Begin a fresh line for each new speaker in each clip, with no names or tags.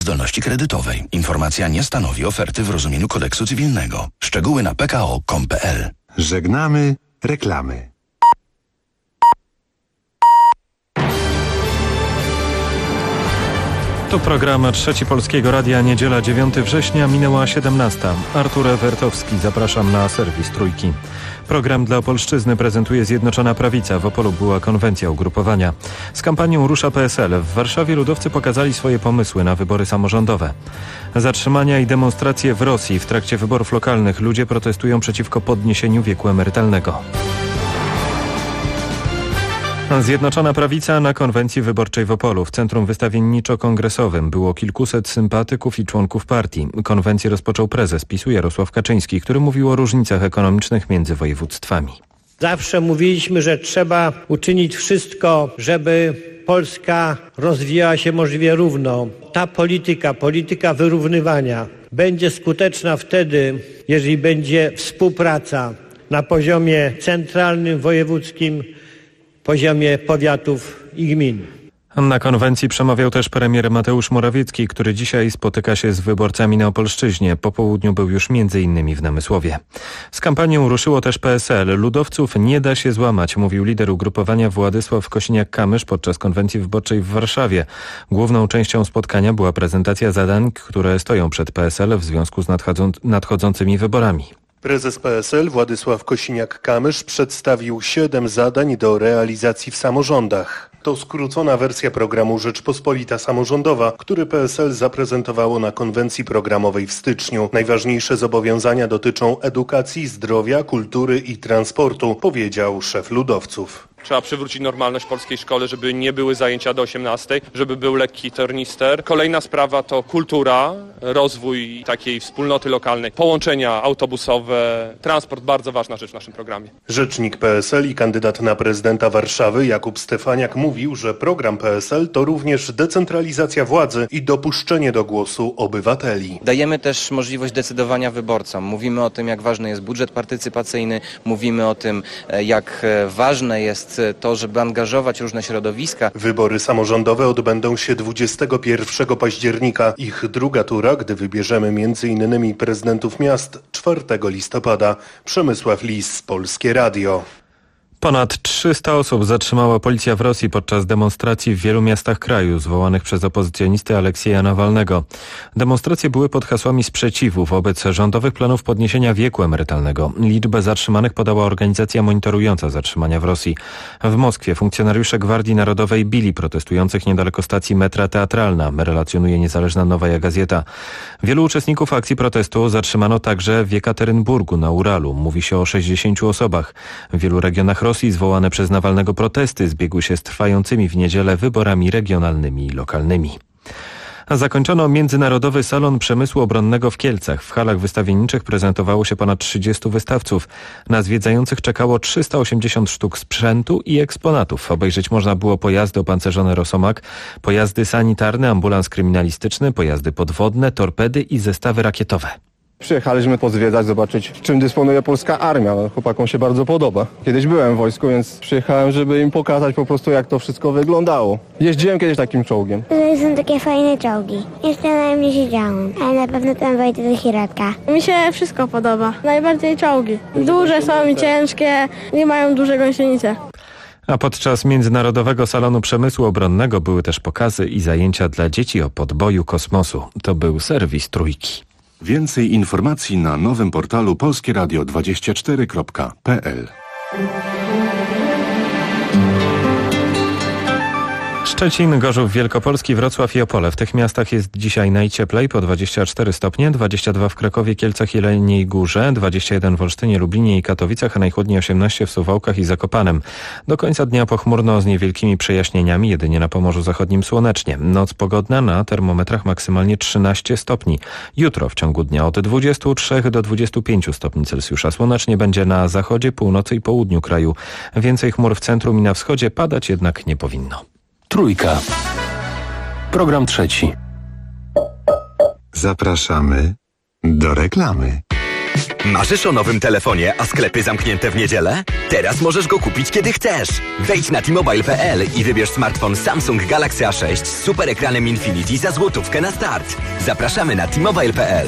zdolności kredytowej. Informacja nie stanowi oferty w rozumieniu kodeksu cywilnego. Szczegóły na pko.com.pl.
Żegnamy reklamy.
To program Trzeci Polskiego Radia, niedziela 9 września, minęła 17. Artur Ewertowski, zapraszam na serwis Trójki. Program dla Opolszczyzny prezentuje Zjednoczona Prawica. W Opolu była konwencja ugrupowania. Z kampanią rusza PSL. W Warszawie ludowcy pokazali swoje pomysły na wybory samorządowe. Zatrzymania i demonstracje w Rosji. W trakcie wyborów lokalnych ludzie protestują przeciwko podniesieniu wieku emerytalnego. Zjednoczona Prawica na konwencji wyborczej w Opolu. W centrum wystawienniczo-kongresowym było kilkuset sympatyków i członków partii. Konwencję rozpoczął prezes PiS-u Jarosław Kaczyński, który mówił o różnicach ekonomicznych między województwami.
Zawsze mówiliśmy, że trzeba uczynić wszystko, żeby Polska rozwijała się możliwie równo. Ta polityka wyrównywania będzie skuteczna wtedy, jeżeli będzie współpraca na poziomie centralnym, wojewódzkim, poziomie powiatów i gmin.
Na konwencji przemawiał też premier Mateusz Morawiecki, który dzisiaj spotyka się z wyborcami na Opolszczyźnie. Po południu był już m.in. w Namysłowie. Z kampanią ruszyło też PSL. Ludowców nie da się złamać, mówił lider ugrupowania Władysław Kosiniak-Kamysz podczas konwencji wyborczej w Warszawie. Główną częścią spotkania była prezentacja zadań, które stoją przed PSL w związku z nadchodzącymi wyborami.
Prezes PSL Władysław Kosiniak-Kamysz przedstawił 7 zadań do realizacji w samorządach. To skrócona wersja programu Rzeczpospolita Samorządowa, który PSL zaprezentowało na konwencji programowej w styczniu. Najważniejsze zobowiązania dotyczą edukacji, zdrowia, kultury i transportu, powiedział szef ludowców.
Trzeba przywrócić normalność polskiej szkole, żeby nie były zajęcia do 18, żeby był lekki tornister. Kolejna sprawa to kultura, rozwój takiej wspólnoty lokalnej, połączenia autobusowe, transport, bardzo ważna rzecz w naszym programie.
Rzecznik PSL i kandydat na prezydenta Warszawy Jakub Stefaniak mówił, że program PSL to również decentralizacja władzy i dopuszczenie do głosu obywateli.
Dajemy też możliwość decydowania wyborcom. Mówimy o tym, jak ważny jest budżet partycypacyjny, mówimy o tym, jak ważne jest to, żeby angażować różne środowiska.
Wybory samorządowe odbędą się 21 października. Ich druga tura, gdy wybierzemy m.in. prezydentów miast, 4 listopada. Przemysław Lis, Polskie Radio.
Ponad 300 osób zatrzymała policja w Rosji podczas demonstracji w wielu miastach kraju zwołanych przez opozycjonistę Aleksieja Nawalnego. Demonstracje były pod hasłami sprzeciwu wobec rządowych planów podniesienia wieku emerytalnego. Liczbę zatrzymanych podała organizacja monitorująca zatrzymania w Rosji. W Moskwie funkcjonariusze Gwardii Narodowej bili protestujących niedaleko stacji metra Teatralna, relacjonuje niezależna Nowaja Gazeta. Wielu uczestników akcji protestu zatrzymano także w Jekaterynburgu na Uralu. Mówi się o 60 osobach. W wielu regionach Rosji zwołane przez Nawalnego protesty zbiegły się z trwającymi w niedzielę wyborami regionalnymi i lokalnymi. Zakończono Międzynarodowy Salon Przemysłu Obronnego w Kielcach. W halach wystawienniczych prezentowało się ponad 30 wystawców. Na zwiedzających czekało 380 sztuk sprzętu i eksponatów. Obejrzeć można było pojazdy opancerzone Rosomak, pojazdy sanitarne, ambulans kryminalistyczny, pojazdy podwodne, torpedy i zestawy rakietowe.
Przyjechaliśmy pozwiedzać, zobaczyć, czym dysponuje polska armia. Chłopakom się bardzo podoba. Kiedyś byłem w wojsku, więc przyjechałem, żeby im pokazać po prostu, jak to wszystko wyglądało. Jeździłem kiedyś takim czołgiem.
Tutaj są takie fajne czołgi. Jeszcze na mnie siedziałam, ale na pewno tam wejdę do środka.
Mi się wszystko podoba. Najbardziej czołgi. Duże są i ciężkie, nie mają duże gąsienice.
A podczas Międzynarodowego Salonu Przemysłu Obronnego były też pokazy i zajęcia dla dzieci o podboju kosmosu. To był serwis Trójki.
Więcej informacji na nowym portalu polskieradio24.pl.
Szczecin, Gorzów Wielkopolski, Wrocław i Opole. W tych miastach jest dzisiaj najcieplej, po 24 stopnie, 22 w Krakowie, Kielcach, Jeleniej Górze, 21 w Olsztynie, Lublinie i Katowicach, a najchłodniej 18 w Suwałkach i Zakopanem. Do końca dnia pochmurno z niewielkimi przejaśnieniami, jedynie na Pomorzu Zachodnim słonecznie. Noc pogodna, na termometrach maksymalnie 13 stopni. Jutro w ciągu dnia od 23 do 25 stopni Celsjusza. Słonecznie będzie na zachodzie, północy i południu kraju. Więcej chmur w centrum i na wschodzie, padać jednak nie powinno.
Trójka. Program trzeci. Zapraszamy do reklamy.
Marzysz o nowym telefonie, a sklepy zamknięte w niedzielę? Teraz możesz go kupić kiedy chcesz. Wejdź na T-Mobile.pl i wybierz smartfon Samsung Galaxy A6 z super ekranem Infinity za złotówkę na start. Zapraszamy na T-Mobile.pl.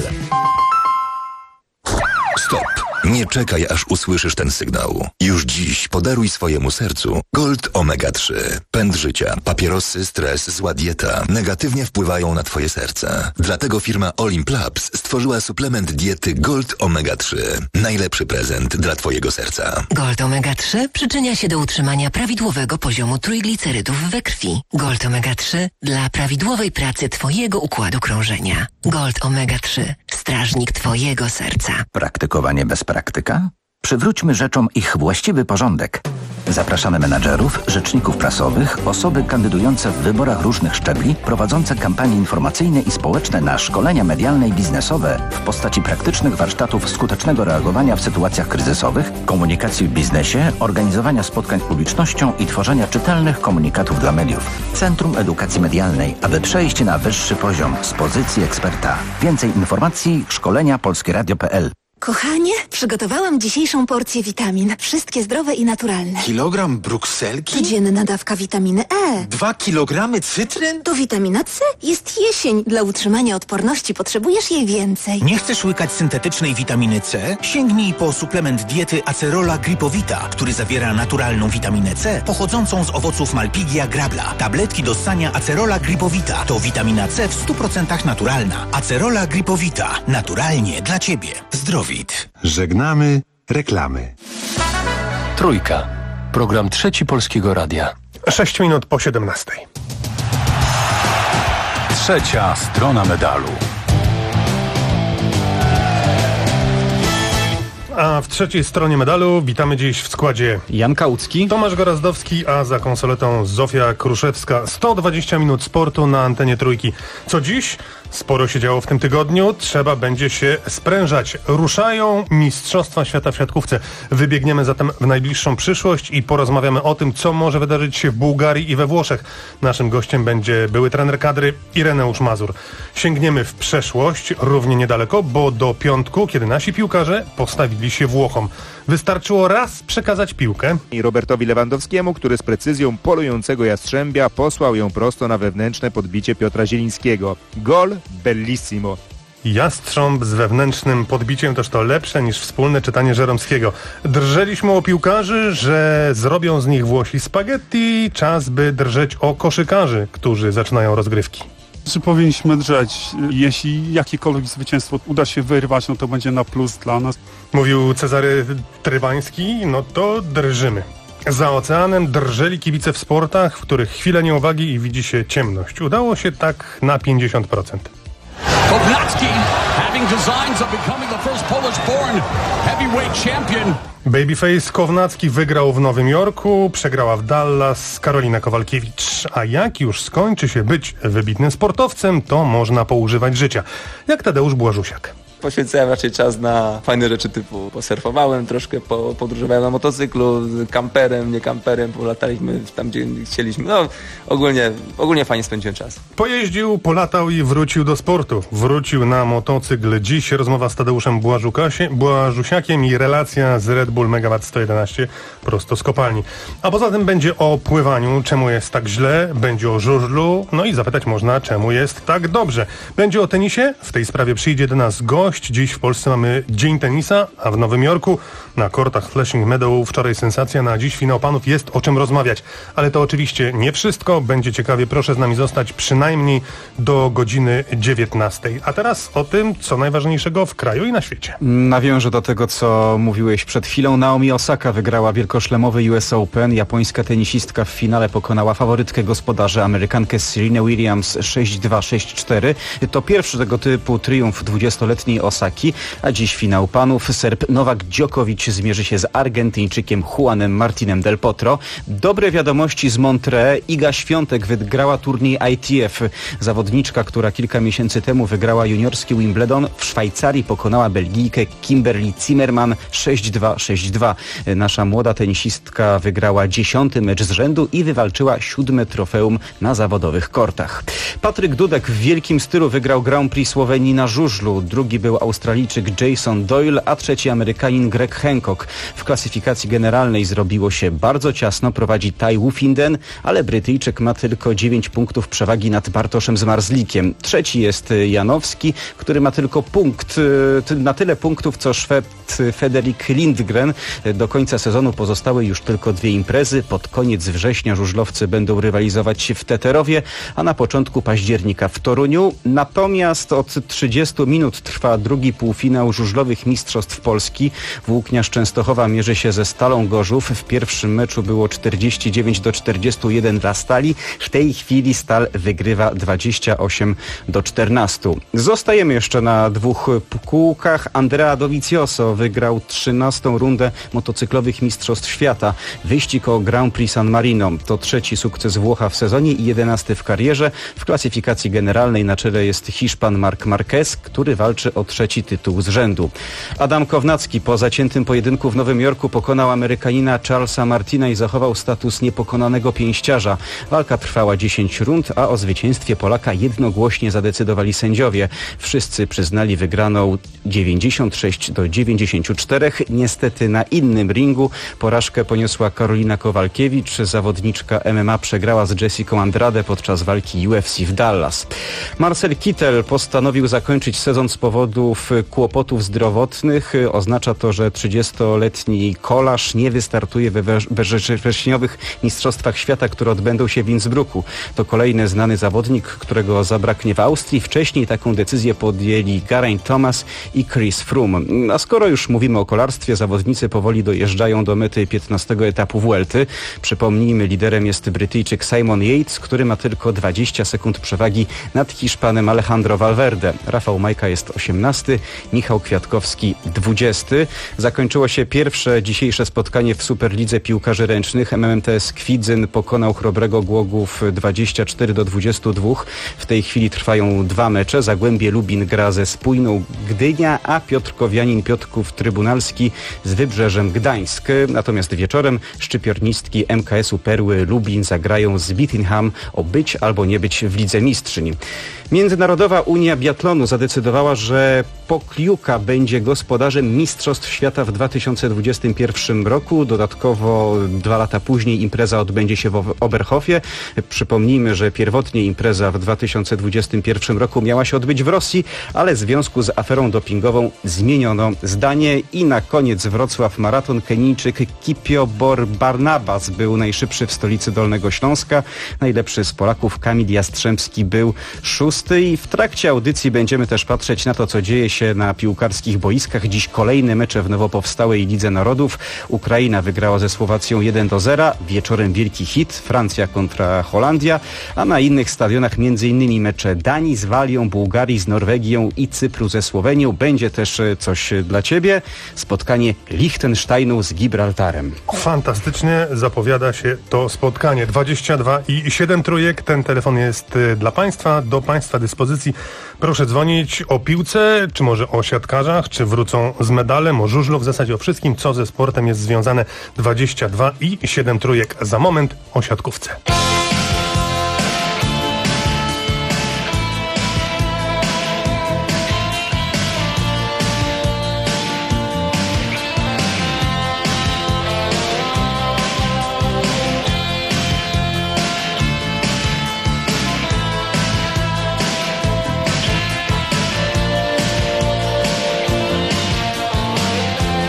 Stop! Nie czekaj, aż usłyszysz ten sygnał. Już dziś podaruj swojemu sercu Gold Omega 3. Pęd życia, papierosy, stres, zła dieta negatywnie wpływają na twoje serce. Dlatego firma Olimp Labs stworzyła suplement diety Gold Omega 3. Najlepszy prezent dla twojego serca.
Gold Omega 3 przyczynia się do utrzymania prawidłowego poziomu trójglicerydów we krwi. Gold Omega 3 dla prawidłowej pracy twojego układu krążenia. Gold Omega 3. Strażnik twojego serca.
Praktykowanie bez praktyka? Przywróćmy rzeczom ich właściwy porządek. Zapraszamy menadżerów, rzeczników prasowych, osoby kandydujące w wyborach różnych szczebli, prowadzące kampanie informacyjne i społeczne na szkolenia medialne i biznesowe w postaci praktycznych warsztatów skutecznego reagowania w sytuacjach kryzysowych, komunikacji w biznesie, organizowania spotkań z publicznością i tworzenia czytelnych komunikatów dla mediów. Centrum Edukacji Medialnej, aby przejść na wyższy poziom z pozycji eksperta. Więcej informacji szkolenia polskieradio.pl.
Kochanie, przygotowałam dzisiejszą porcję witamin. Wszystkie zdrowe i naturalne.
Kilogram brukselki?
Codzienna dawka witaminy E.
2 kilogramy cytryn?
To witamina C. Jest jesień. Dla utrzymania odporności potrzebujesz jej więcej.
Nie chcesz łykać syntetycznej witaminy C? Sięgnij po suplement diety Acerola Gripowita, który zawiera naturalną witaminę C pochodzącą z owoców Malpighia grabla. Tabletki do ssania Acerola Gripowita to witamina C w 100% naturalna. Acerola Gripowita. Naturalnie dla Ciebie. Zdrowie.
Żegnamy reklamy. Trójka. Program Trzeci Polskiego Radia.
6 minut po 17.
Trzecia strona medalu.
A w trzeciej stronie medalu witamy dziś w składzie
Jan Kałucki,
Tomasz Gorazdowski, a za konsoletą Zofia Kruszewska. 120 minut sportu na antenie Trójki. Co dziś? Sporo się działo w tym tygodniu. Trzeba będzie się sprężać. Ruszają Mistrzostwa Świata w siatkówce. Wybiegniemy zatem w najbliższą przyszłość i porozmawiamy o tym, co może wydarzyć się w Bułgarii i we Włoszech. Naszym gościem będzie były trener kadry Ireneusz Mazur. Sięgniemy w przeszłość równie niedaleko, bo do piątku, kiedy nasi piłkarze postawili się Włochom. Wystarczyło raz przekazać piłkę
i Robertowi Lewandowskiemu, który z precyzją polującego jastrzębia posłał ją prosto na wewnętrzne podbicie Piotra Zielińskiego. Gol bellissimo.
Jastrząb z wewnętrznym podbiciem też to lepsze niż wspólne czytanie Żeromskiego. Drżeliśmy o piłkarzy, że zrobią z nich Włosi spaghetti. Czas by drżeć o koszykarzy, którzy zaczynają rozgrywki.
Czy powinniśmy drżeć? Jeśli jakiekolwiek zwycięstwo uda się wyrwać, no to będzie na plus dla nas.
Mówił Cezary Trywański, no to drżymy. Za oceanem drżeli kibice w sportach, w których chwilę nieuwagi i widzi się ciemność. Udało się tak na 50%.
Kownacki having designs of becoming the first Polish-born heavyweight champion.
Babyface Kownacki wygrał w Nowym Jorku, przegrała w Dallas Karolina Kowalkiewicz. A jak już skończy się być wybitnym sportowcem, to można poużywać życia. Jak Tadeusz Błażusiak.
Poświęcałem raczej czas na fajne rzeczy typu posurfowałem troszkę, podróżowałem na motocyklu, kamperem, nie kamperem, polataliśmy tam, gdzie chcieliśmy. No, ogólnie fajnie spędziłem czas.
Pojeździł, polatał i wrócił do sportu. Wrócił na motocykl. Dziś rozmowa z Tadeuszem Błażusiakiem i relacja z Red Bull Megawatt 111 prosto z kopalni. A poza tym będzie o pływaniu, czemu jest tak źle, będzie o żużlu, no i zapytać można, czemu jest tak dobrze. Będzie o tenisie, w tej sprawie przyjdzie do nas gość. Dziś w Polsce mamy Dzień Tenisa, a w Nowym Jorku na kortach Flushing Meadow wczoraj sensacja, na dziś finał panów, jest o czym rozmawiać. Ale to oczywiście nie wszystko, będzie ciekawie, proszę z nami zostać przynajmniej do godziny 19. A teraz o tym, co najważniejszego w kraju i na świecie.
Nawiążę do tego, co mówiłeś przed chwilą. Naomi Osaka wygrała wielkoszlemowy US Open. Japońska tenisistka w finale pokonała faworytkę gospodarzy, Amerykankę Serenę Williams 6-2, 6-4. To pierwszy tego typu triumf 20-letniej Osaki, a dziś finał panów. Serb Nowak Djokovic zmierzy się z Argentyńczykiem Juanem Martinem del Potro. Dobre wiadomości z Montreux. Iga Świątek wygrała turniej ITF. Zawodniczka, która kilka miesięcy temu wygrała juniorski Wimbledon, w Szwajcarii pokonała Belgijkę Kimberly Zimmerman 6-2, 6-2. Nasza młoda tenisistka wygrała 10. mecz z rzędu i wywalczyła 7. trofeum na zawodowych kortach. Patryk Dudek w wielkim stylu wygrał Grand Prix Słowenii na żużlu. Drugi był Australijczyk Jason Doyle, a trzeci Amerykanin Greg Hancock. W klasyfikacji generalnej zrobiło się bardzo ciasno, prowadzi Tai Woffinden, ale Brytyjczyk ma tylko 9 punktów przewagi nad Bartoszem Zmarzlikiem. Trzeci jest Janowski, który ma tylko na tyle punktów, co Szwed Federik Lindgren. Do końca sezonu pozostały już tylko 2 imprezy. Pod koniec września żużlowcy będą rywalizować w Teterowie, a na początku października w Toruniu. Natomiast od 30 minut trwa drugi półfinał żużlowych mistrzostw Polski. Włókniarz Częstochowa mierzy się ze Stalą Gorzów. W pierwszym meczu było 49-41 dla Stali. W tej chwili Stal wygrywa 28-14. Zostajemy jeszcze na 2 kółkach. Andrea Dovizioso wygrał 13. rundę motocyklowych mistrzostw świata. Wyścig o Grand Prix San Marino to 3. sukces Włocha w sezonie i 11. w karierze. W klasyfikacji generalnej na czele jest Hiszpan Marc Marquez, który walczy o 3. tytuł z rzędu. Adam Kownacki po zaciętym pojedynku w Nowym Jorku pokonał Amerykanina Charlesa Martina i zachował status niepokonanego pięściarza. Walka trwała 10 rund, a o zwycięstwie Polaka jednogłośnie zadecydowali sędziowie. Wszyscy przyznali wygraną 96-94. Niestety na innym ringu porażkę poniosła Karolina Kowalkiewicz. Zawodniczka MMA przegrała z Jessicą Andrade podczas walki UFC w Dallas. Marcel Kittel postanowił zakończyć sezon z powodów kłopotów zdrowotnych. Oznacza to, że 30-letni kolarz nie wystartuje we wrześniowych Mistrzostwach Świata, które odbędą się w Innsbrucku. To kolejny znany zawodnik, którego zabraknie w Austrii. Wcześniej taką decyzję podjęli Geraint Thomas i Chris Froome. A skoro już mówimy o kolarstwie, zawodnicy powoli dojeżdżają do mety 15. etapu Vuelty. Przypomnijmy, liderem jest Brytyjczyk Simon Yates, który ma tylko 20 sekund przewagi nad Hiszpanem Alejandro Valverde. Rafał Majka jest 18, Michał Kwiatkowski 20. Zakończyło się pierwsze dzisiejsze spotkanie w Superlidze Piłkarzy Ręcznych. MMTS Kwidzyn pokonał Chrobrego Głogów 24-22. W tej chwili trwają 2 mecze. Zagłębie Lubin gra ze Spójną Gdynia, a Piotrkowianin Piotrków Trybunalski z Wybrzeżem Gdańsk. Natomiast wieczorem szczypiornistki MKS-u Perły Lublin zagrają z Bittingham o być albo nie być w Lidze Mistrzyń. Międzynarodowa Unia Biatlonu zadecydowała, że Pokliuka będzie gospodarzem Mistrzostw Świata w 2021 roku. Dodatkowo 2 lata później impreza odbędzie się w Oberhofie. Przypomnijmy, że pierwotnie impreza w 2021 roku miała się odbyć w Rosji, ale w związku z aferą dopingową zmieniono zdanie. I na koniec Wrocław Maraton. Kenijczyk Kipiobor Barnabas był najszybszy w stolicy Dolnego Śląska. Najlepszy z Polaków Kamil Jastrzębski był 6. I w trakcie audycji będziemy też patrzeć na to, co dzieje się na piłkarskich boiskach. Dziś kolejne mecze w nowo powstałej Lidze Narodów. Ukraina wygrała ze Słowacją 1-0. Wieczorem wielki hit. Francja kontra Holandia. A na innych stadionach m.in. mecze Danii z Walią, Bułgarii z Norwegią i Cypru ze Słowenią. Będzie też coś dla Ciebie. Spotkanie Liechtensteinu z Gibraltarem.
Fantastycznie zapowiada się to spotkanie. 22,7 trójek. Ten telefon jest dla Państwa, do Państwa dyspozycji. Proszę dzwonić o piłce, czy może o siatkarzach, czy wrócą z medalem, o żużlu, w zasadzie o wszystkim, co ze sportem jest związane. 22,7 trójek. Za moment o siatkówce.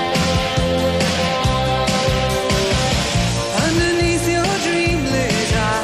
Underneath your dream lays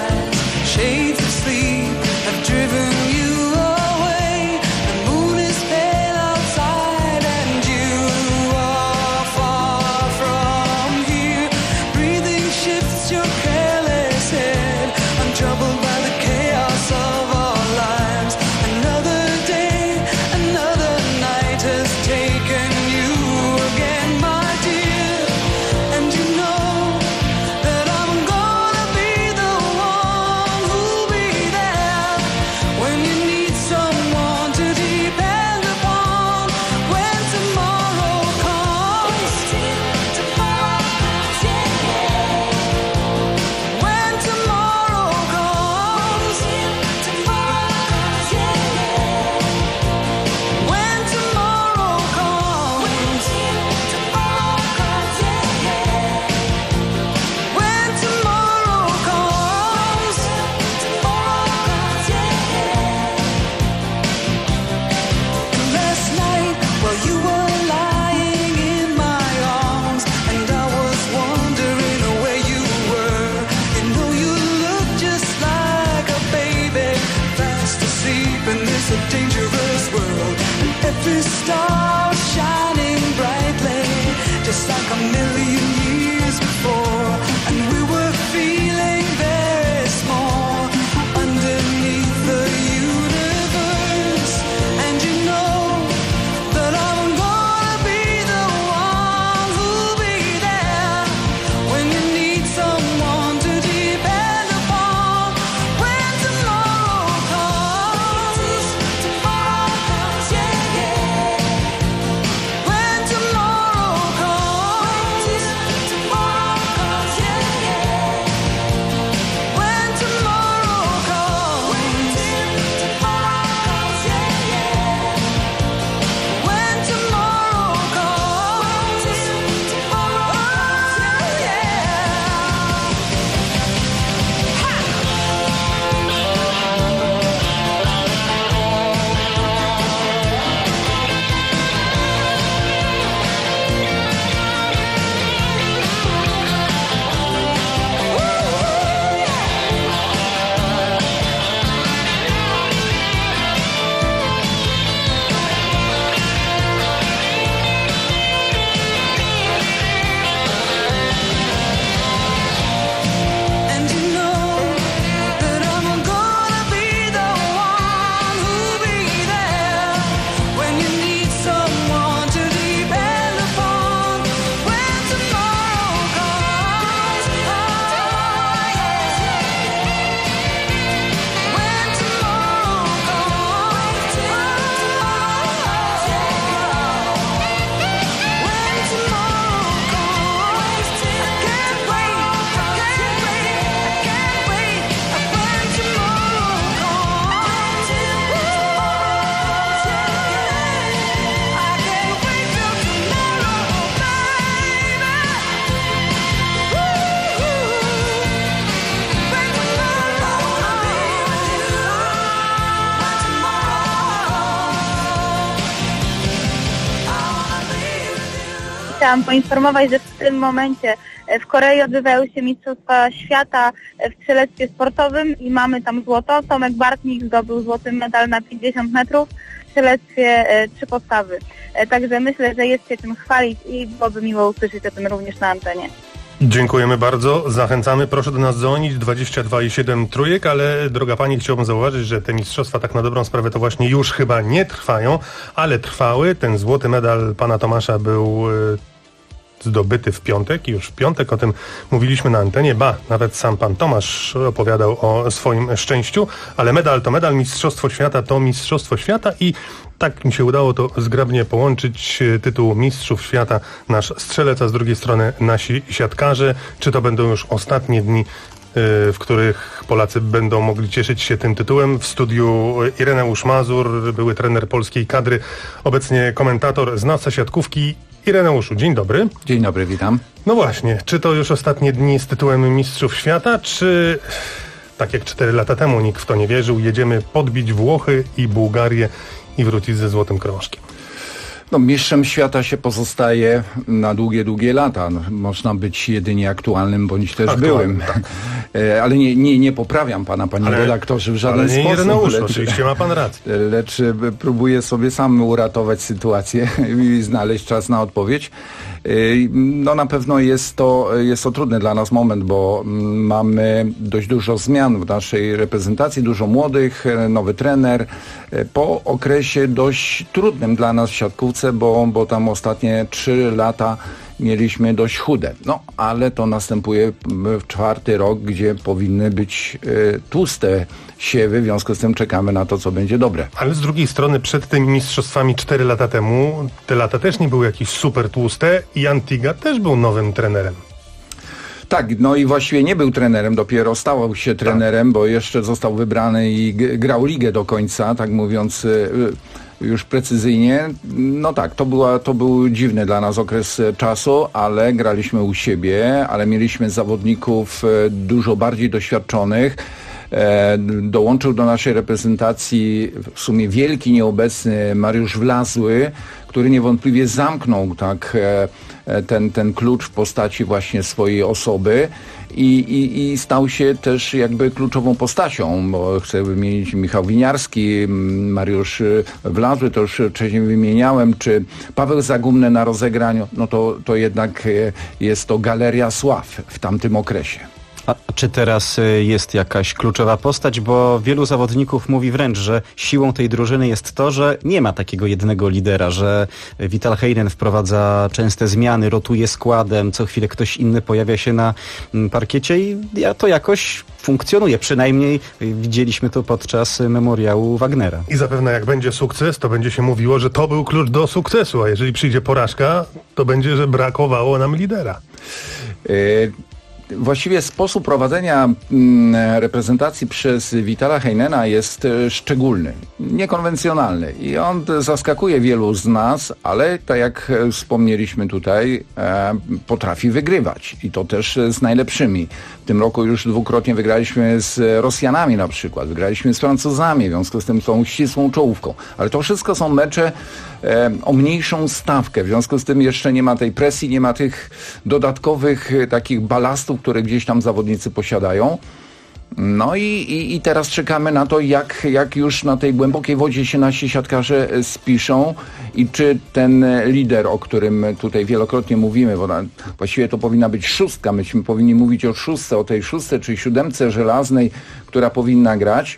chciałam poinformować, że w tym momencie w Korei odbywają się Mistrzostwa Świata w strzelectwie sportowym i mamy tam złoto. Tomek Bartnik zdobył złoty medal na 50 metrów w strzelectwie 3 postawy. Także myślę, że jest się tym chwalić i byłoby miło usłyszeć o tym również na antenie.
Dziękujemy bardzo, zachęcamy, proszę do nas dzwonić 22,7 trójek, ale droga pani, chciałbym zauważyć, że te mistrzostwa tak na dobrą sprawę to właśnie już chyba nie trwają, ale trwały. Ten złoty medal pana Tomasza był zdobyty w piątek i już w piątek o tym mówiliśmy na antenie, nawet sam pan Tomasz opowiadał o swoim szczęściu, ale medal to medal, mistrzostwo świata to mistrzostwo świata i tak mi się udało to zgrabnie połączyć, tytuł mistrzów świata nasz strzelec, a z drugiej strony nasi siatkarze. Czy to będą już ostatnie dni, w których Polacy będą mogli cieszyć się tym tytułem? W studiu Ireneusz Mazur, były trener polskiej kadry, obecnie komentator, znawca siatkówki. Ireneuszu, dzień dobry.
Dzień dobry, witam.
No właśnie, czy to już ostatnie dni z tytułem mistrzów świata, czy tak jak 4 lata temu nikt w to nie wierzył, jedziemy podbić Włochy i Bułgarię i wrócić ze złotym krążkiem?
No, mistrzem świata się pozostaje na długie, długie lata. No, można być jedynie aktualnym, bądź też byłym. Tak. Ale nie poprawiam pana, panie redaktorze, w żaden sposób.
Ireneuszu, oczywiście ma pan rację.
Lecz próbuję sobie sam uratować sytuację i znaleźć czas na odpowiedź. No na pewno jest to trudny dla nas moment, bo mamy dość dużo zmian w naszej reprezentacji, dużo młodych, nowy trener, po okresie dość trudnym dla nas w siatkówce, bo tam ostatnie 3 lata mieliśmy dość chude. No, ale to następuje w 4. rok, gdzie powinny być tłuste siewy, w związku z tym czekamy na to, co będzie dobre.
Ale z drugiej strony przed tymi mistrzostwami 4 lata temu, te lata też nie były jakieś super tłuste i Antiga też był nowym trenerem.
Tak, no i właściwie nie był trenerem, dopiero stał się trenerem, bo jeszcze został wybrany i grał ligę do końca, tak mówiąc już precyzyjnie. No tak, to był dziwny dla nas okres czasu, ale graliśmy u siebie, ale mieliśmy zawodników dużo bardziej doświadczonych. Dołączył do naszej reprezentacji w sumie wielki nieobecny Mariusz Wlazły, który niewątpliwie zamknął tak ten klucz w postaci właśnie swojej osoby i stał się też jakby kluczową postacią, bo chcę wymienić Michał Winiarski, Mariusz Wlazły, to już wcześniej wymieniałem, czy Paweł Zagumny na rozegraniu, no to jednak jest to galeria sław w tamtym okresie.
A czy teraz jest jakaś kluczowa postać? Bo wielu zawodników mówi wręcz, że siłą tej drużyny jest to, że nie ma takiego jednego lidera, że Vital Heinen wprowadza częste zmiany, rotuje składem, co chwilę ktoś inny pojawia się na parkiecie i to jakoś funkcjonuje. Przynajmniej widzieliśmy to podczas memoriału Wagnera.
I zapewne jak będzie sukces, to będzie się mówiło, że to był klucz do sukcesu, a jeżeli przyjdzie porażka, to będzie, że brakowało nam lidera.
Właściwie sposób prowadzenia reprezentacji przez Vitala Heinena jest szczególny, niekonwencjonalny i on zaskakuje wielu z nas, ale tak jak wspomnieliśmy tutaj, potrafi wygrywać i to też z najlepszymi. W tym roku już 2-krotnie wygraliśmy z Rosjanami na przykład, wygraliśmy z Francuzami, w związku z tym tą ścisłą czołówką, ale to wszystko są mecze o mniejszą stawkę, w związku z tym jeszcze nie ma tej presji, nie ma tych dodatkowych takich balastów, które gdzieś tam zawodnicy posiadają. No i teraz czekamy na to, jak już na tej głębokiej wodzie się nasi siatkarze spiszą i czy ten lider, o którym tutaj wielokrotnie mówimy, bo właściwie to powinna być 6, myśmy powinni mówić o 6, o tej 6 czy 7 żelaznej, która powinna grać.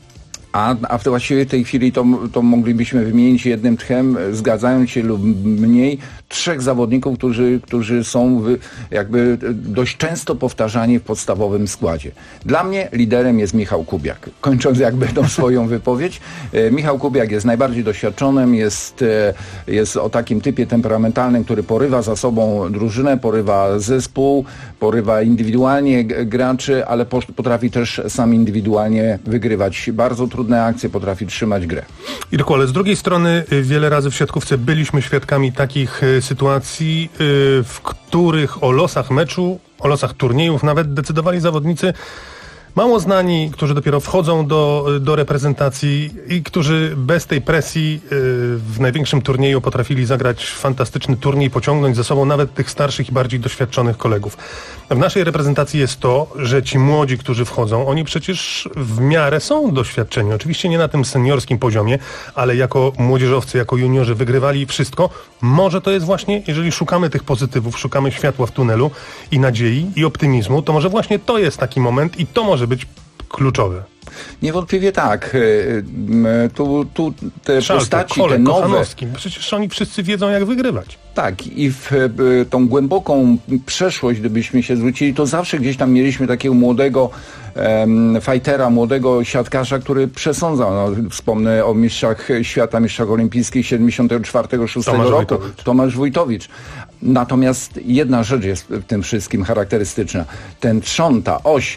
A właściwie w tej chwili to moglibyśmy wymienić jednym tchem, zgadzając się lub mniej, 3 zawodników, którzy są jakby dość często powtarzani w podstawowym składzie. Dla mnie liderem jest Michał Kubiak. Kończąc jakby tą swoją wypowiedź, Michał Kubiak jest najbardziej doświadczonym, jest o takim typie temperamentalnym, który porywa za sobą drużynę, porywa zespół, porywa indywidualnie graczy, ale potrafi też sam indywidualnie wygrywać bardzo trudne akcje, potrafi trzymać grę.
Irku, ale z drugiej strony wiele razy w siatkówce byliśmy świadkami takich sytuacji, w których o losach meczu, o losach turniejów nawet decydowali zawodnicy mało znani, którzy dopiero wchodzą do reprezentacji i którzy bez tej presji w największym turnieju potrafili zagrać fantastyczny turniej, pociągnąć ze sobą nawet tych starszych i bardziej doświadczonych kolegów. W naszej reprezentacji jest to, że ci młodzi, którzy wchodzą, oni przecież w miarę są doświadczeni. Oczywiście nie na tym seniorskim poziomie, ale jako młodzieżowcy, jako juniorzy wygrywali wszystko. Może to jest właśnie, jeżeli szukamy tych pozytywów, szukamy światła w tunelu i nadziei i optymizmu, to może właśnie to jest taki moment i to może być kluczowe.
Niewątpliwie tak. Tu te
Szalkę,
postaci,
Kolek,
te nowe...
Kochanowski. Przecież oni wszyscy wiedzą, jak wygrywać.
Tak, i w tą głęboką przeszłość, gdybyśmy się zwrócili, to zawsze gdzieś tam mieliśmy takiego młodego fightera, młodego siatkarza, który przesądzał. No, wspomnę o mistrzach świata, mistrzach olimpijskich 74-6 roku. Tomasz Wójtowicz. Natomiast jedna rzecz jest w tym wszystkim charakterystyczna. Ten trzon, ta oś,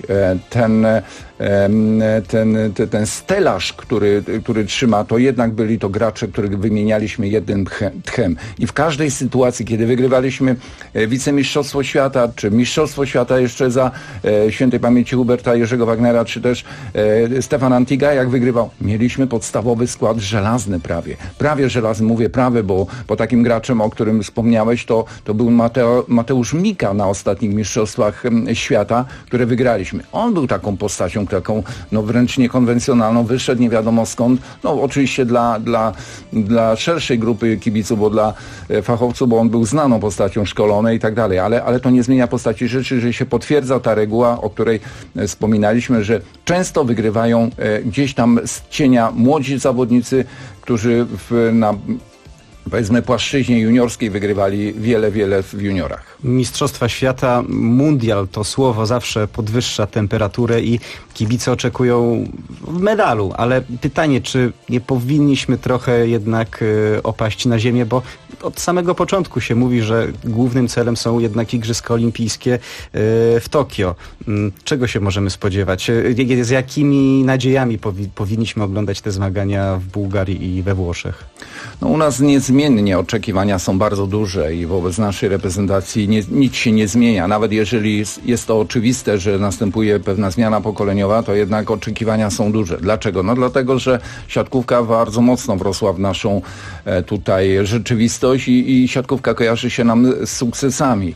ten stelaż, który trzyma, to jednak byli to gracze, których wymienialiśmy jednym tchem. I w każdej sytuacji, kiedy wygrywaliśmy wicemistrzostwo świata, czy mistrzostwo świata jeszcze za świętej pamięci Huberta Jerzego Wagnera, czy też Stefan Antiga, jak wygrywał, mieliśmy podstawowy skład żelazny prawie. Prawie żelazny, mówię prawie, bo takim graczem, o którym wspomniałeś, to był Mateusz Mika na ostatnich mistrzostwach świata, które wygraliśmy. On był taką postacią, taką no wręcz niekonwencjonalną, wyszedł nie wiadomo skąd, no oczywiście dla szerszej grupy kibiców, bo dla fachowców, bo on był znaną postacią, szkolony i tak dalej, ale to nie zmienia postaci rzeczy, że się potwierdza ta reguła, o której wspominaliśmy, że często wygrywają gdzieś tam z cienia młodzi zawodnicy, którzy na powiedzmy płaszczyźnie juniorskiej wygrywali wiele w juniorach.
Mistrzostwa Świata, mundial, to słowo zawsze podwyższa temperaturę i kibice oczekują medalu, ale pytanie, czy nie powinniśmy trochę jednak opaść na ziemię, bo od samego początku się mówi, że głównym celem są jednak Igrzyska Olimpijskie w Tokio. Czego się możemy spodziewać? Z jakimi nadziejami powinniśmy oglądać te zmagania w Bułgarii i we Włoszech?
No, u nas niezmiennie oczekiwania są bardzo duże i wobec naszej reprezentacji nic się nie zmienia. Nawet jeżeli jest to oczywiste, że następuje pewna zmiana pokoleniowa, to jednak oczekiwania są duże. Dlaczego? No dlatego, że siatkówka bardzo mocno wrosła w naszą tutaj rzeczywistość i siatkówka kojarzy się nam z sukcesami.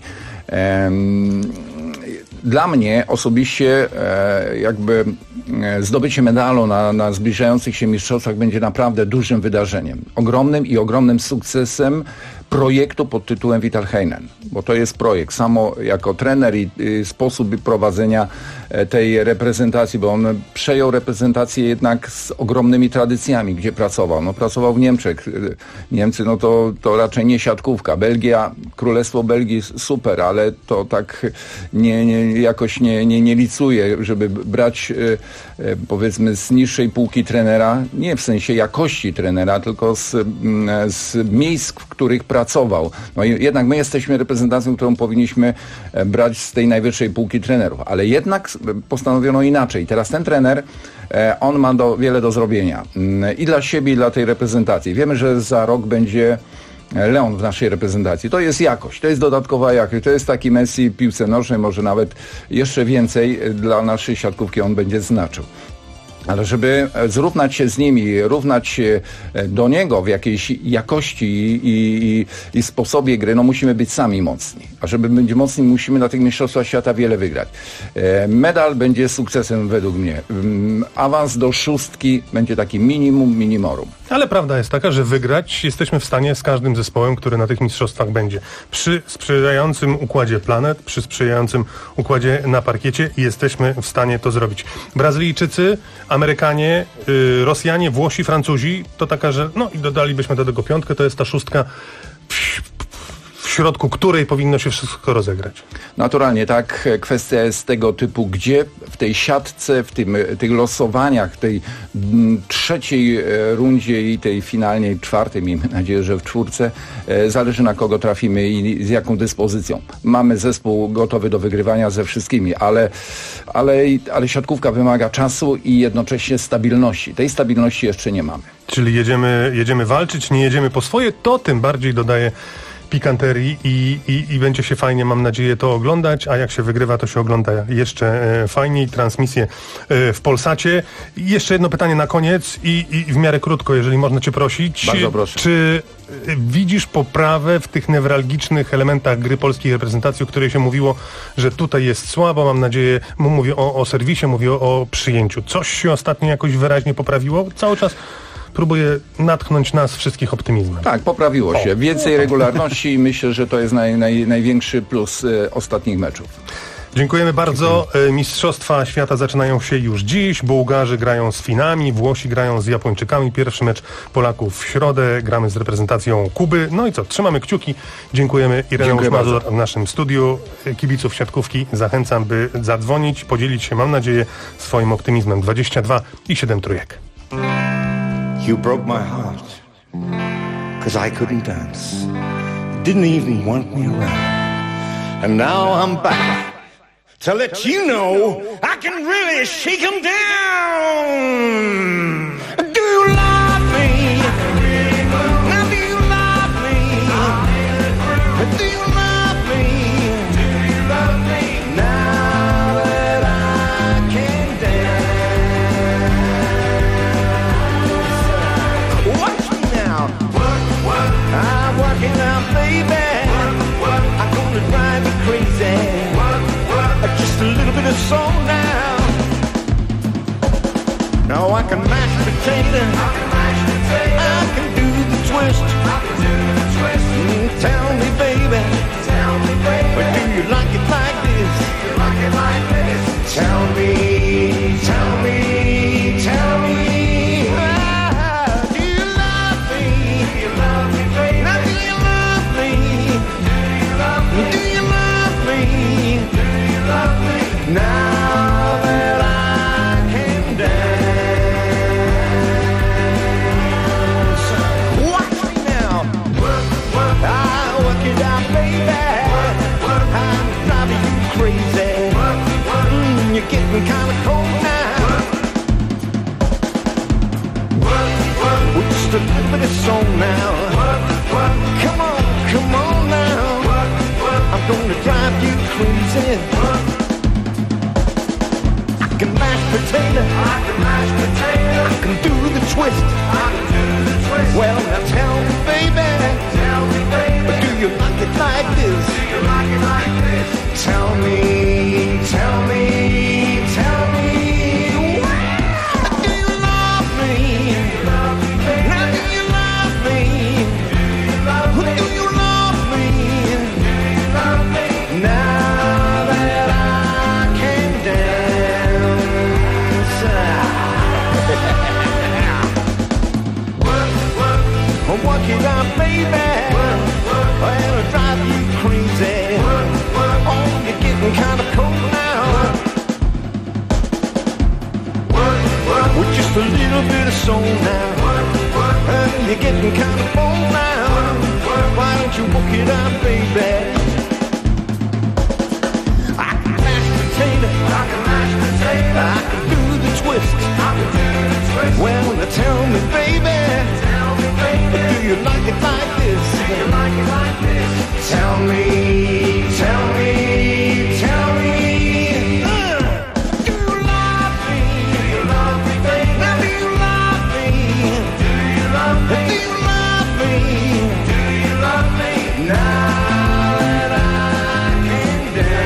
Dla mnie osobiście jakby zdobycie medalu na zbliżających się mistrzostwach będzie naprawdę dużym wydarzeniem. Ogromnym sukcesem projektu pod tytułem Vital Heinen, bo to jest projekt. Samo jako trener i sposób prowadzenia tej reprezentacji, bo on przejął reprezentację jednak z ogromnymi tradycjami, gdzie pracował. No, pracował w Niemczech. Niemcy, no to raczej nie siatkówka. Belgia, Królestwo Belgii super, ale to tak jakoś nie licuje, żeby brać powiedzmy z niższej półki trenera, nie w sensie jakości trenera, tylko z miejsc, w których pracował. No jednak my jesteśmy reprezentacją, którą powinniśmy brać z tej najwyższej półki trenerów, ale jednak postanowiono inaczej. Teraz ten trener, on ma wiele do zrobienia i dla siebie, i dla tej reprezentacji. Wiemy, że za rok będzie Leon w naszej reprezentacji. To jest jakość, to jest dodatkowa jakość, to jest taki Messi w piłce nożnej, może nawet jeszcze więcej dla naszej siatkówki on będzie znaczył. Ale żeby zrównać się z nimi, równać się do niego w jakiejś jakości i sposobie gry, no musimy być sami mocni. A żeby być mocni, musimy na tych mistrzostwach świata wiele wygrać. Medal będzie sukcesem według mnie. Awans do szóstki będzie taki minimorum.
Ale prawda jest taka, że wygrać jesteśmy w stanie z każdym zespołem, który na tych mistrzostwach będzie. Przy sprzyjającym układzie planet, przy sprzyjającym układzie na parkiecie jesteśmy w stanie to zrobić. Brazylijczycy, Amerykanie, Rosjanie, Włosi, Francuzi, to taka, że no i dodalibyśmy do tego piątkę, to jest ta szóstka, w środku której powinno się wszystko rozegrać.
Naturalnie, tak. Kwestia jest tego typu, gdzie w tej siatce, w tych losowaniach, tej trzeciej rundzie i tej finalnej czwartej, miejmy nadzieję, że w czwórce, zależy na kogo trafimy i z jaką dyspozycją. Mamy zespół gotowy do wygrywania ze wszystkimi, ale siatkówka wymaga czasu i jednocześnie stabilności. Tej stabilności jeszcze nie mamy.
Czyli jedziemy walczyć, nie jedziemy po swoje, to tym bardziej dodaje pikanterii i będzie się fajnie, mam nadzieję, to oglądać, a jak się wygrywa, to się ogląda jeszcze fajniej. Transmisję w Polsacie. I jeszcze jedno pytanie na koniec i w miarę krótko, jeżeli można cię prosić.
Bardzo proszę.
Czy widzisz poprawę w tych newralgicznych elementach gry polskiej reprezentacji, o której się mówiło, że tutaj jest słabo, mam nadzieję, mówię o serwisie, mówię o przyjęciu. Coś się ostatnio jakoś wyraźnie poprawiło? Cały czas próbuję natchnąć nas wszystkich optymizmem.
Tak, poprawiło się. Więcej regularności i myślę, że to jest największy plus ostatnich meczów.
Dziękujemy bardzo. Mistrzostwa Świata zaczynają się już dziś. Bułgarzy grają z Finami, Włosi grają z Japończykami. Pierwszy mecz Polaków w środę. Gramy z reprezentacją Kuby. No i co? Trzymamy kciuki. Dziękujemy. Ireneusz Mazur w naszym studiu. Kibiców siatkówki zachęcam, by zadzwonić, podzielić się, mam nadzieję, swoim optymizmem. 22 i 7 trójek.
You broke my heart, 'cause I couldn't dance. Didn't even want me around. And now I'm back to let you know I can really shake 'em down. Do you love me? Now do you love me? Do you love me? Do you love me? Now that I can dance. Watch me now. I'm working out, baby. I'm gonna drive you crazy. Just a little bit of soul now. Now I can mash potatoes. I can do the twist. Tell me, baby. But do you like it like this? Tell me, tell me, tell me. Do you love me? Now do you love me? Do you love me? Now that I can dance. Watch me now. I work it out, baby. I'm driving you crazy. You're getting kind of cold now. With just a little bit of soul now. Come on now. I'm gonna drive you crazy. I can mash potato. I can do the twist. Well, now tell me, baby. But do you like it like this? Tell me, tell me, tell me. Do you love me? Now do you love me? Do you love me? Now that I can dance. Work it out, baby. Well, it'll drive you crazy. Oh, you're getting kind of cold now. With just a little bit of soul now. You're getting kind of bold now. Why don't you work it out, baby? I can mash potato. I can do the twist. Well, now tell me, baby. But do you like it like this? Tell me, tell me, tell me. Do you love me? Now do you love me? Do you love me? Now that I can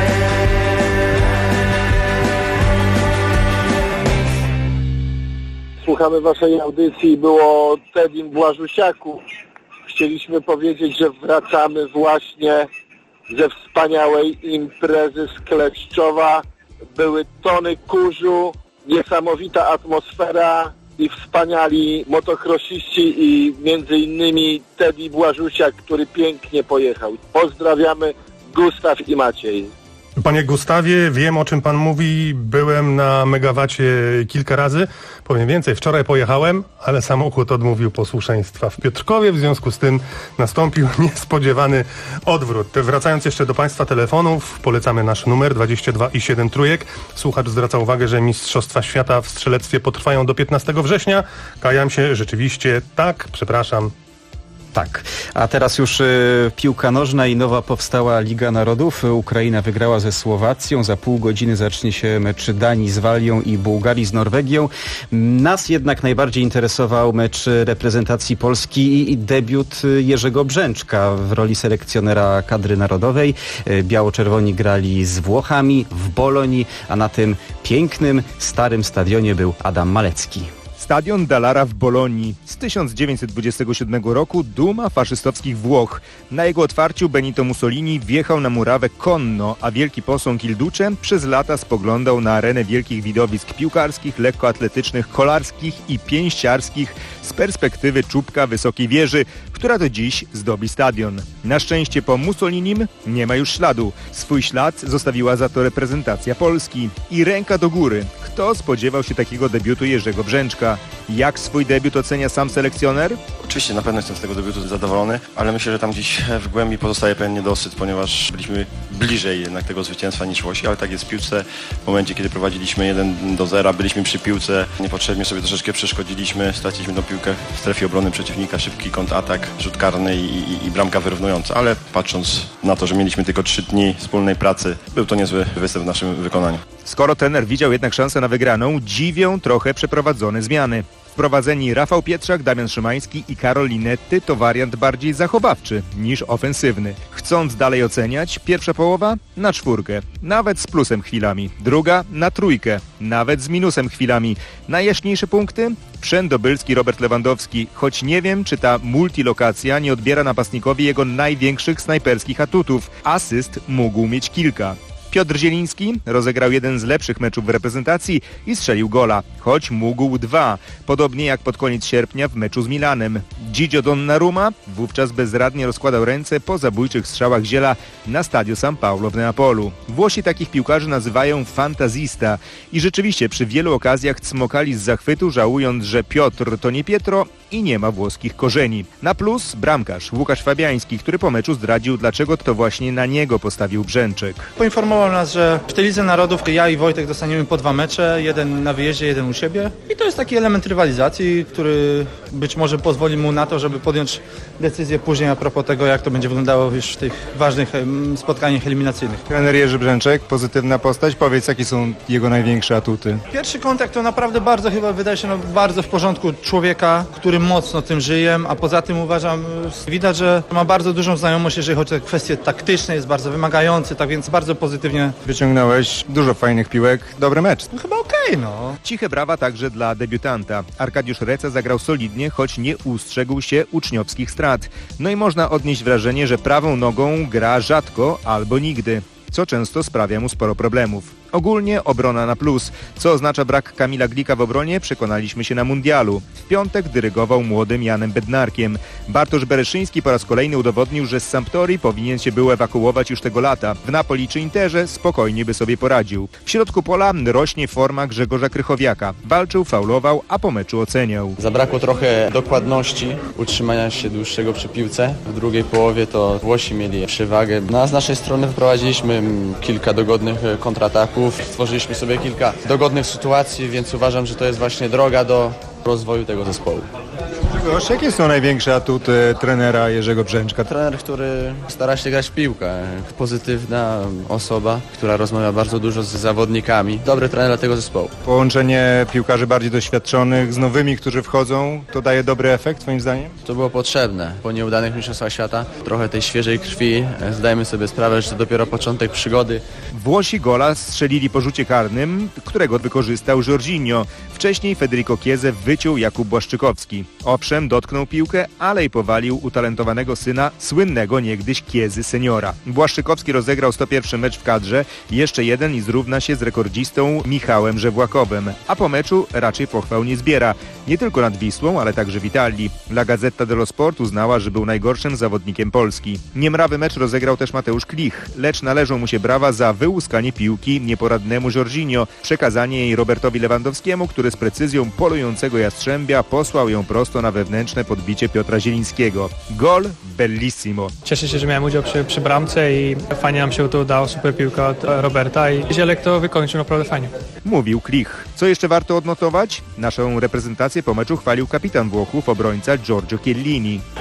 dance.
Słuchamy waszej audycji, było Tedim Błażusiaku. Chcieliśmy powiedzieć, że wracamy właśnie ze wspaniałej imprezy z Kleszczowa. Były tony kurzu, niesamowita atmosfera i wspaniali motokrosiści i między innymi Teddy Błażusiak, który pięknie pojechał. Pozdrawiamy, Gustaw i Maciej.
Panie Gustawie, wiem, o czym pan mówi. Byłem na Megawacie kilka razy. Powiem więcej, wczoraj pojechałem, ale samochód odmówił posłuszeństwa w Piotrkowie. W związku z tym nastąpił niespodziewany odwrót. Wracając jeszcze do państwa telefonów, polecamy nasz numer 22 i 7 trójek. Słuchacz zwraca uwagę, że Mistrzostwa Świata w strzelectwie potrwają do 15 września. Kajam się, rzeczywiście tak, przepraszam.
Tak, a teraz już piłka nożna i nowa powstała Liga Narodów. Ukraina wygrała ze Słowacją, za pół godziny zacznie się mecz Danii z Walią i Bułgarii z Norwegią. Nas jednak najbardziej interesował mecz reprezentacji Polski i debiut Jerzego Brzęczka w roli selekcjonera kadry narodowej. Biało-czerwoni grali z Włochami w Bolonii, a na tym pięknym, starym stadionie był Adam Malecki.
Stadion Dallara w Bolonii z 1927 roku, duma faszystowskich Włoch. Na jego otwarciu Benito Mussolini wjechał na murawę konno, a wielki posąg Il Duce przez lata spoglądał na arenę wielkich widowisk piłkarskich, lekkoatletycznych, kolarskich i pięściarskich z perspektywy czubka wysokiej wieży, która do dziś zdobi stadion. Na szczęście po Mussolinim nie ma już śladu. Swój ślad zostawiła za to reprezentacja Polski. I ręka do góry. Kto spodziewał się takiego debiutu Jerzego Brzęczka? Jak swój debiut ocenia sam selekcjoner?
Oczywiście na pewno jestem z tego debiutu zadowolony, ale myślę, że tam gdzieś w głębi pozostaje pewien niedosyt, ponieważ byliśmy bliżej jednak tego zwycięstwa niż Włosi, ale tak jest w piłce. W momencie, kiedy prowadziliśmy 1-0, byliśmy przy piłce, niepotrzebnie sobie troszeczkę przeszkodziliśmy, straciliśmy tą piłkę w strefie obrony przeciwnika, szybki kontratak, rzut karny i bramka wyrównująca, ale patrząc na to, że mieliśmy tylko 3 dni wspólnej pracy, był to niezły występ w naszym wykonaniu.
Skoro trener widział jednak szansę na wygraną, dziwią trochę przeprowadzone zmiany. Wprowadzeni Rafał Pietrzak, Damian Szymański i Karol Linetty to wariant bardziej zachowawczy niż ofensywny. Chcąc dalej oceniać, pierwsza połowa na 4, nawet z plusem chwilami. Druga na 3, nawet z minusem chwilami. Najjaśniejsze punkty? Wszędobylski Robert Lewandowski, choć nie wiem, czy ta multilokacja nie odbiera napastnikowi jego największych snajperskich atutów. Asyst mógł mieć kilka. Piotr Zieliński rozegrał jeden z lepszych meczów w reprezentacji i strzelił gola, choć mógł 2, podobnie jak pod koniec sierpnia w meczu z Milanem. Gigio Donnarumma wówczas bezradnie rozkładał ręce po zabójczych strzałach Ziela na Stadio San Paolo w Neapolu. Włosi takich piłkarzy nazywają fantazista i rzeczywiście przy wielu okazjach cmokali z zachwytu, żałując, że Piotr to nie Pietro i nie ma włoskich korzeni. Na plus bramkarz Łukasz Fabiański, który po meczu zdradził, dlaczego to właśnie na niego postawił Brzęczek.
Poinformował nas, że w tej Lidze Narodów ja i Wojtek dostaniemy po 2 mecze, jeden na wyjeździe, jeden u siebie. I to jest taki element rywalizacji, który być może pozwoli mu na to, żeby podjąć decyzję później a propos tego, jak to będzie wyglądało już w tych ważnych spotkaniach eliminacyjnych.
Trener Jerzy Brzęczek, pozytywna postać. Powiedz, jakie są jego największe atuty?
Pierwszy kontakt to naprawdę bardzo, chyba wydaje się bardzo w porządku człowieka, który mocno tym żyje, a poza tym uważam, widać, że ma bardzo dużą znajomość, jeżeli chodzi o kwestie taktyczne, jest bardzo wymagający, tak więc bardzo pozytywnie.
Wyciągnąłeś dużo fajnych piłek, dobry mecz.
No chyba okej, no.
Ciche brawa także dla debiutanta. Arkadiusz Reca zagrał solidnie, choć nie ustrzegł się uczniowskich strat. No i można odnieść wrażenie, że prawą nogą gra rzadko albo nigdy, co często sprawia mu sporo problemów. Ogólnie obrona na plus. Co oznacza brak Kamila Glika w obronie, przekonaliśmy się na mundialu. W piątek dyrygował młodym Janem Bednarkiem. Bartosz Bereszyński po raz kolejny udowodnił, że z Sampdori powinien się był ewakuować już tego lata. W Napoli czy Interze spokojnie by sobie poradził. W środku pola rośnie forma Grzegorza Krychowiaka. Walczył, faulował, a po meczu oceniał.
Zabrakło trochę dokładności, utrzymania się dłuższego przy piłce. W drugiej połowie to Włosi mieli przewagę. No, a z naszej strony wprowadziliśmy kilka dogodnych kontrataków. Stworzyliśmy sobie kilka dogodnych sytuacji, więc uważam, że to jest właśnie droga do rozwoju tego zespołu.
Grzegorz, jakie są największe atuty trenera Jerzego Brzęczka?
Trener, który stara się grać w piłkę. Pozytywna osoba, która rozmawia bardzo dużo z zawodnikami. Dobry trener dla tego zespołu.
Połączenie piłkarzy bardziej doświadczonych z nowymi, którzy wchodzą, to daje dobry efekt twoim zdaniem?
To było potrzebne. Po nieudanych mistrzostwach świata trochę tej świeżej krwi. Zdajemy sobie sprawę, że to dopiero początek przygody.
Włosi gola strzelili po rzucie karnym, którego wykorzystał Jorginho. Wcześniej Federico Chiesa wyciął Jakub Błaszczykowski. Owszem, dotknął piłkę, ale i powalił utalentowanego syna słynnego niegdyś Chiesy seniora. Błaszczykowski rozegrał 101 mecz w kadrze, jeszcze jeden i zrówna się z rekordzistą Michałem Żewłakowem. A po meczu raczej pochwał nie zbiera. Nie tylko nad Wisłą, ale także w Italii. La Gazzetta dello Sport uznała, że był najgorszym zawodnikiem Polski. Niemrawy mecz rozegrał też Mateusz Klich, lecz należą mu się brawa za wyłuskanie piłki nieporadnemu Jorginho, przekazanie jej Robertowi Lewandowskiemu, który z precyzją polującego jastrzębia posłał ją prosto na wewnętrzne podbicie Piotra Zielińskiego. Gol bellissimo.
Cieszę się, że miałem udział przy bramce i fajnie nam się to udało, super piłka od Roberta i Zielek to wykończył naprawdę fajnie.
Mówił Klich. Co jeszcze warto odnotować? Naszą reprezentację po meczu chwalił kapitan Włochów, obrońca Giorgio Chiellini.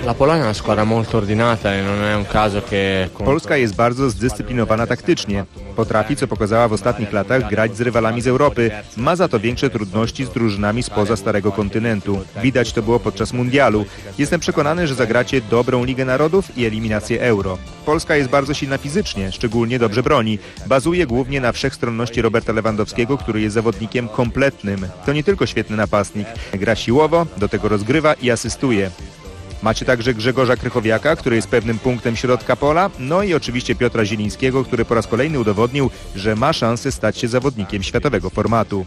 Polska jest bardzo zdyscyplinowana taktycznie. Potrafi, co pokazała w ostatnich latach, grać z rywalami z Europy. Ma za to większe trudności z drużynami spoza Starego Kontynentu. Widać to było podczas mundialu. Jestem przekonany, że zagracie dobrą Ligę Narodów i eliminację Euro. Polska jest bardzo silna fizycznie, szczególnie dobrze broni. Bazuje głównie na wszechstronności Roberta Lewandowskiego, który jest zawodnikiem kompletnym. To nie tylko świetny napastnik. Gra siłowo, do tego rozgrywa i asystuje. Macie także Grzegorza Krychowiaka, który jest pewnym punktem środka pola, no i oczywiście Piotra Zielińskiego, który po raz kolejny udowodnił, że ma szansę stać się zawodnikiem światowego formatu.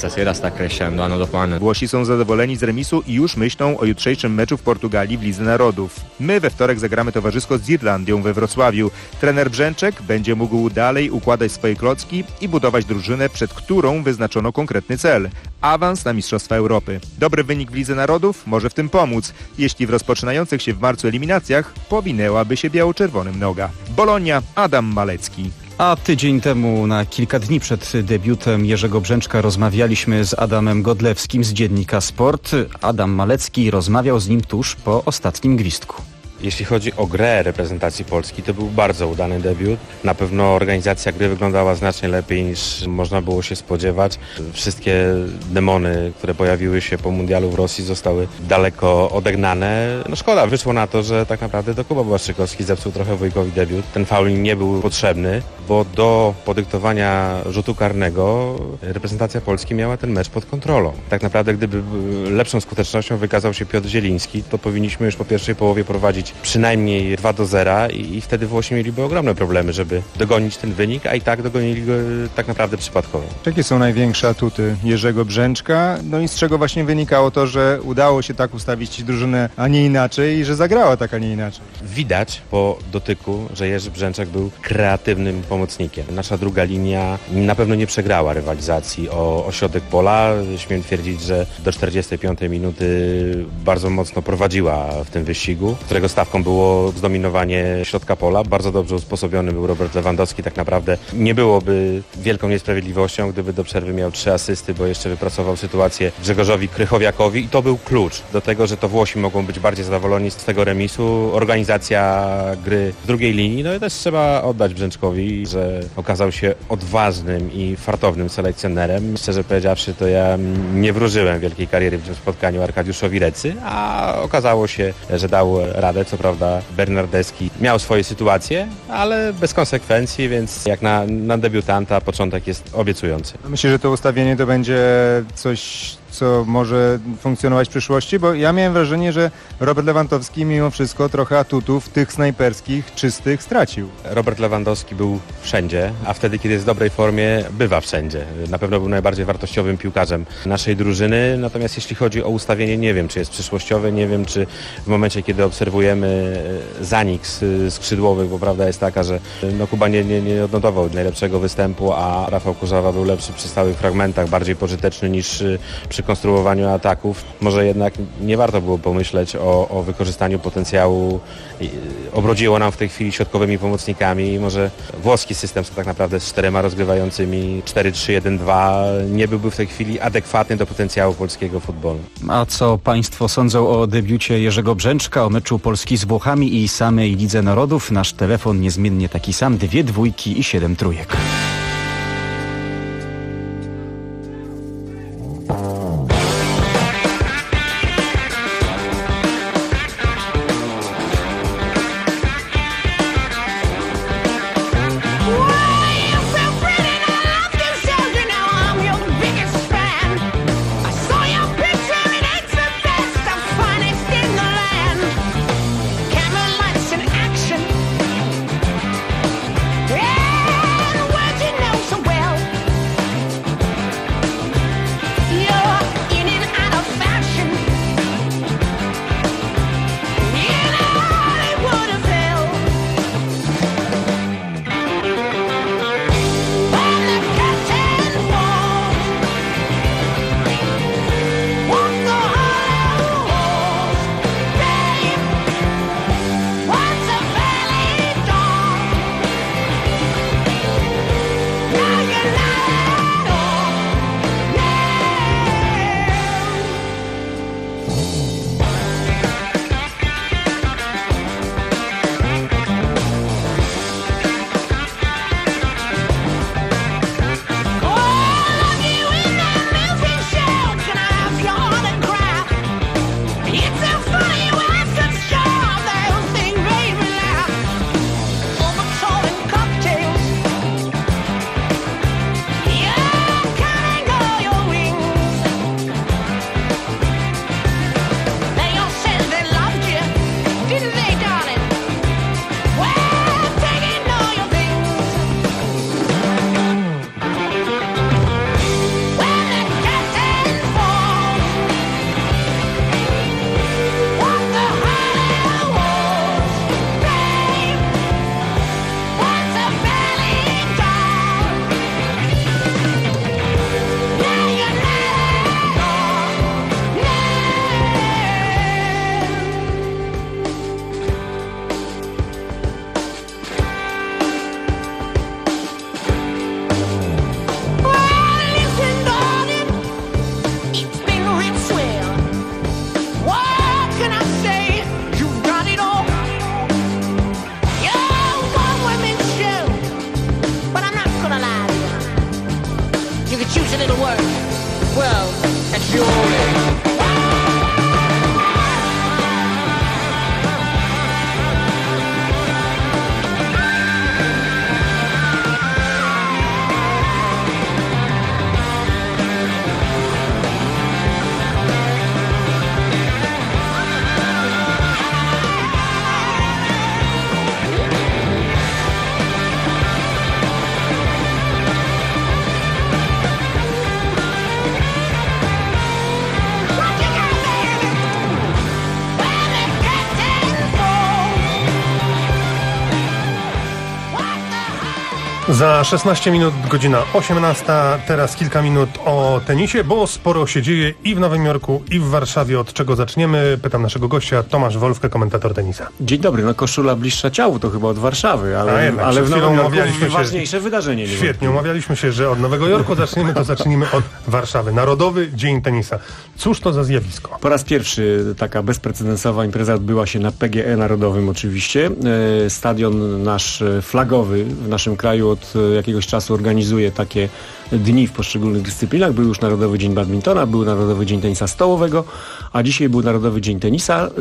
Włosi są zadowoleni z remisu i już myślą o jutrzejszym meczu w Portugalii w Lidze Narodów. My we wtorek zagramy towarzysko z Irlandią we Wrocławiu. Trener Brzęczek będzie mógł dalej układać swoje klocki i budować drużynę, przed którą wyznaczono konkretny cel – awans na Mistrzostwa Europy. Dobry wynik w Lidze Narodów może w tym pomóc, jeśli w rozpoczynających się w marcu eliminacjach powinęłaby się biało-czerwonym noga. Bologna, Adam Malecki.
A tydzień temu, na kilka dni przed debiutem Jerzego Brzęczka, rozmawialiśmy z Adamem Godlewskim z Dziennika Sport. Adam Malecki rozmawiał z nim tuż po ostatnim gwizdku.
Jeśli chodzi o grę reprezentacji Polski, to był bardzo udany debiut. Na pewno organizacja gry wyglądała znacznie lepiej niż można było się spodziewać. Wszystkie demony, które pojawiły się po mundialu w Rosji, zostały daleko odegnane. No szkoda, wyszło na to, że tak naprawdę to Kuba Błaszczykowski zepsuł trochę Wujkowi debiut. Ten faul nie był potrzebny, bo do podyktowania rzutu karnego reprezentacja Polski miała ten mecz pod kontrolą. Tak naprawdę gdyby lepszą skutecznością wykazał się Piotr Zieliński, to powinniśmy już po pierwszej połowie prowadzić przynajmniej 2-0 i wtedy Włosi mieliby ogromne problemy, żeby dogonić ten wynik, a i tak dogonili go tak naprawdę przypadkowo.
Jakie są największe atuty Jerzego Brzęczka? No i z czego właśnie wynikało to, że udało się tak ustawić drużynę, a nie inaczej i że zagrała tak, a nie inaczej?
Widać po dotyku, że Jerzy Brzęczek był kreatywnym pomocnikiem. Nasza druga linia na pewno nie przegrała rywalizacji o środek pola. Śmiem twierdzić, że do 45 minuty bardzo mocno prowadziła w tym wyścigu, którego stawką było zdominowanie środka pola. Bardzo dobrze usposobiony był Robert Lewandowski. Tak naprawdę nie byłoby wielką niesprawiedliwością, gdyby do przerwy miał 3 asysty, bo jeszcze wypracował sytuację Grzegorzowi Krychowiakowi i to był klucz do tego, że to Włosi mogą być bardziej zadowoleni z tego remisu. Organizacja gry w drugiej linii, no i też trzeba oddać Brzęczkowi, że okazał się odważnym i fartownym selekcjonerem. Szczerze powiedziawszy, to ja nie wróżyłem wielkiej kariery w tym spotkaniu Arkadiuszowi Recy, a okazało się, że dał radę. Co prawda Bernardeschi miał swoje sytuacje, ale bez konsekwencji, więc jak na debiutanta początek jest obiecujący.
Myślę, że to ustawienie to będzie coś, co może funkcjonować w przyszłości, bo ja miałem wrażenie, że Robert Lewandowski mimo wszystko trochę atutów tych snajperskich, czystych stracił.
Robert Lewandowski był wszędzie, a wtedy, kiedy jest w dobrej formie, bywa wszędzie. Na pewno był najbardziej wartościowym piłkarzem naszej drużyny, natomiast jeśli chodzi o ustawienie, nie wiem, czy jest przyszłościowe, nie wiem, czy w momencie, kiedy obserwujemy zanik skrzydłowych, bo prawda jest taka, że Kuba nie odnotował najlepszego występu, a Rafał Kurzawa był lepszy przy stałych fragmentach, bardziej pożyteczny niż przy konstruowaniu ataków. Może jednak nie warto było pomyśleć o wykorzystaniu potencjału. Obrodziło nam w tej chwili środkowymi pomocnikami. Może włoski system tak naprawdę z 4 rozgrywającymi 4-3-1-2 nie byłby w tej chwili adekwatny do potencjału polskiego futbolu.
A co Państwo sądzą o debiucie Jerzego Brzęczka, o meczu Polski z Włochami i samej Lidze Narodów? Nasz telefon niezmiennie taki sam, 2 dwójki i 7 trójek.
Working thinks that it'll work. Well, that's your way.
Za 16 minut godzina 18, teraz kilka minut o tenisie, bo sporo się dzieje i w Nowym Jorku, i w Warszawie. Od czego zaczniemy? Pytam naszego gościa, Tomasz Wolfkę, komentator tenisa.
Dzień dobry, no koszula bliższa ciału to chyba od Warszawy, ale w Nowym Jorku ważniejsze wydarzenie.
Świetnie, umawialiśmy się, że od Nowego Jorku zaczniemy, to zacznijmy od Warszawy. Narodowy Dzień Tenisa. Cóż to za zjawisko?
Po raz pierwszy taka bezprecedensowa impreza odbyła się na PGE Narodowym oczywiście. Stadion nasz flagowy w naszym kraju od jakiegoś czasu organizuje takie dni w poszczególnych dyscyplinach. Był już Narodowy Dzień Badmintona, był Narodowy Dzień Tenisa Stołowego, a dzisiaj był Narodowy Dzień Tenisa.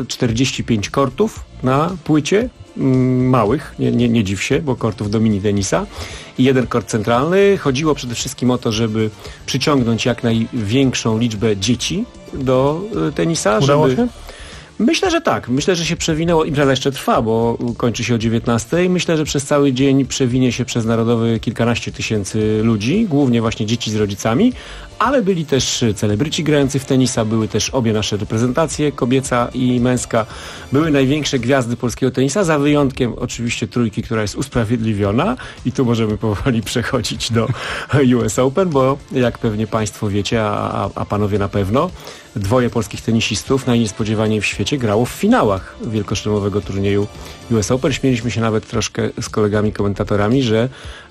45 kortów na płycie, małych, nie dziw się, bo kortów do mini tenisa i jeden kort centralny. Chodziło przede wszystkim o to, żeby przyciągnąć jak największą liczbę dzieci do tenisa.
Udało się?
Myślę, że tak. Myślę, że się przewinęło. Impreza jeszcze trwa, bo kończy się o 19:00. Myślę, że przez cały dzień przewinie się przez Narodowy kilkanaście tysięcy ludzi, głównie właśnie dzieci z rodzicami, ale byli też celebryci grający w tenisa, były też obie nasze reprezentacje, kobieca i męska. Były największe gwiazdy polskiego tenisa, za wyjątkiem oczywiście trójki, która jest usprawiedliwiona i tu możemy powoli przechodzić do US Open, bo jak pewnie Państwo wiecie, a panowie na pewno, dwoje polskich tenisistów najniespodziewaniej w świecie grało w finałach wielkoszlemowego turnieju US Open. Śmieliśmy się nawet troszkę z kolegami komentatorami, że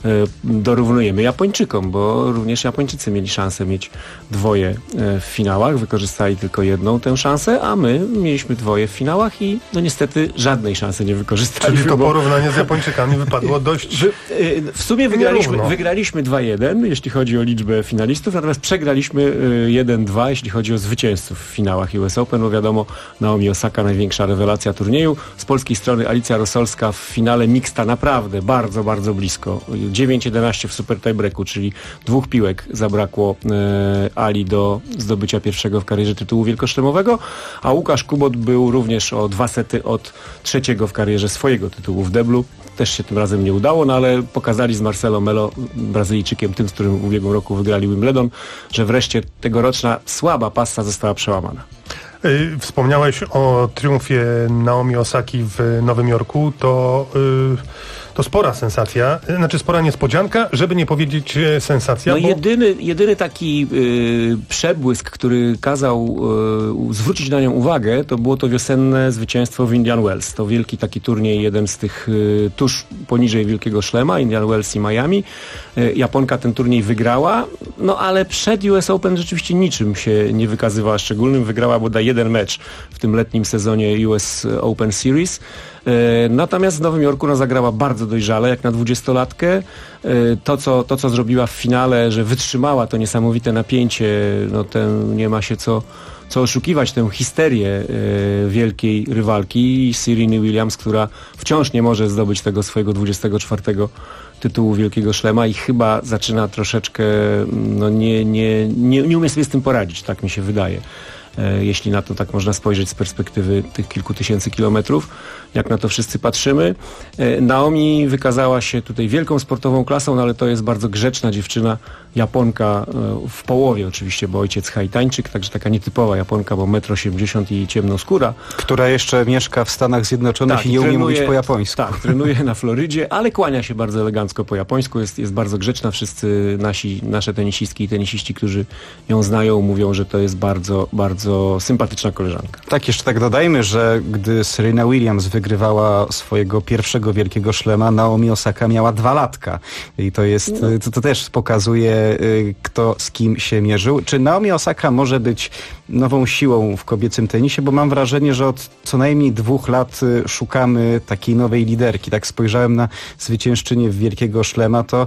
dorównujemy Japończykom, bo również Japończycy mieli szansę mieć dwoje w finałach, wykorzystali tylko jedną tę szansę, a my mieliśmy dwoje w finałach i no niestety żadnej szansy nie wykorzystaliśmy.
Czyli to porównanie z Japończykami wypadło dość
w sumie wygraliśmy 2-1, jeśli chodzi o liczbę finalistów, natomiast przegraliśmy 1-2, jeśli chodzi o zwycięzców w finałach US Open, bo wiadomo, Naomi Osaka, największa rewelacja turnieju. Z polskiej strony Alicja Rosolska w finale mixta naprawdę bardzo, bardzo blisko. 9-11 w super tiebreaku, czyli 2 piłek zabrakło Ali do zdobycia pierwszego w karierze tytułu wielkoszlemowego, a Łukasz Kubot był również o 2 sety od trzeciego w karierze swojego tytułu w deblu. Też się tym razem nie udało, no ale pokazali z Marcelo Melo, Brazylijczykiem, tym, z którym w ubiegłym roku wygrali Wimbledon, że wreszcie tegoroczna słaba passa została przełamana.
Wspomniałeś o triumfie Naomi Osaki w Nowym Jorku, to spora sensacja, znaczy spora niespodzianka, żeby nie powiedzieć sensacja.
No jedyny taki przebłysk, który kazał zwrócić na nią uwagę, to było to wiosenne zwycięstwo w Indian Wells. To wielki taki turniej, jeden z tych tuż poniżej Wielkiego Szlema, Indian Wells i Miami. Japonka ten turniej wygrała, no ale przed US Open rzeczywiście niczym się nie wykazywała szczególnym. Wygrała bodaj jeden mecz w tym letnim sezonie US Open Series. Natomiast w Nowym Jorku zagrała bardzo dojrzale, jak na 20-latkę. To, co zrobiła w finale, że wytrzymała to niesamowite napięcie, no nie ma się co oszukiwać, tę histerię wielkiej rywalki Sereny Williams, która wciąż nie może zdobyć tego swojego 24 tytułu Wielkiego Szlema i chyba zaczyna troszeczkę, no nie umie sobie z tym poradzić, tak mi się wydaje. Jeśli na to tak można spojrzeć z perspektywy tych kilku tysięcy kilometrów, jak na to wszyscy patrzymy. Naomi wykazała się tutaj wielką sportową klasą, no ale to jest bardzo grzeczna dziewczyna, Japonka w połowie oczywiście, bo ojciec Haitańczyk, także taka nietypowa Japonka, bo 1,80 m i ciemnoskóra.
Która jeszcze mieszka w Stanach Zjednoczonych i nie umie mówić po japońsku.
Tak, trenuje na Florydzie, ale kłania się bardzo elegancko po japońsku, jest bardzo grzeczna. Wszyscy nasze tenisistki i tenisiści, którzy ją znają, mówią, że to jest bardzo, bardzo sympatyczna koleżanka.
Tak, jeszcze tak dodajmy, że gdy Serena Williams wygrywała swojego pierwszego Wielkiego Szlema, Naomi Osaka miała 2 latka. I to jest, to też pokazuje, kto z kim się mierzył. Czy Naomi Osaka może być nową siłą w kobiecym tenisie? Bo mam wrażenie, że od co najmniej 2 lat szukamy takiej nowej liderki. Tak spojrzałem na zwyciężczynię Wielkiego Szlema, to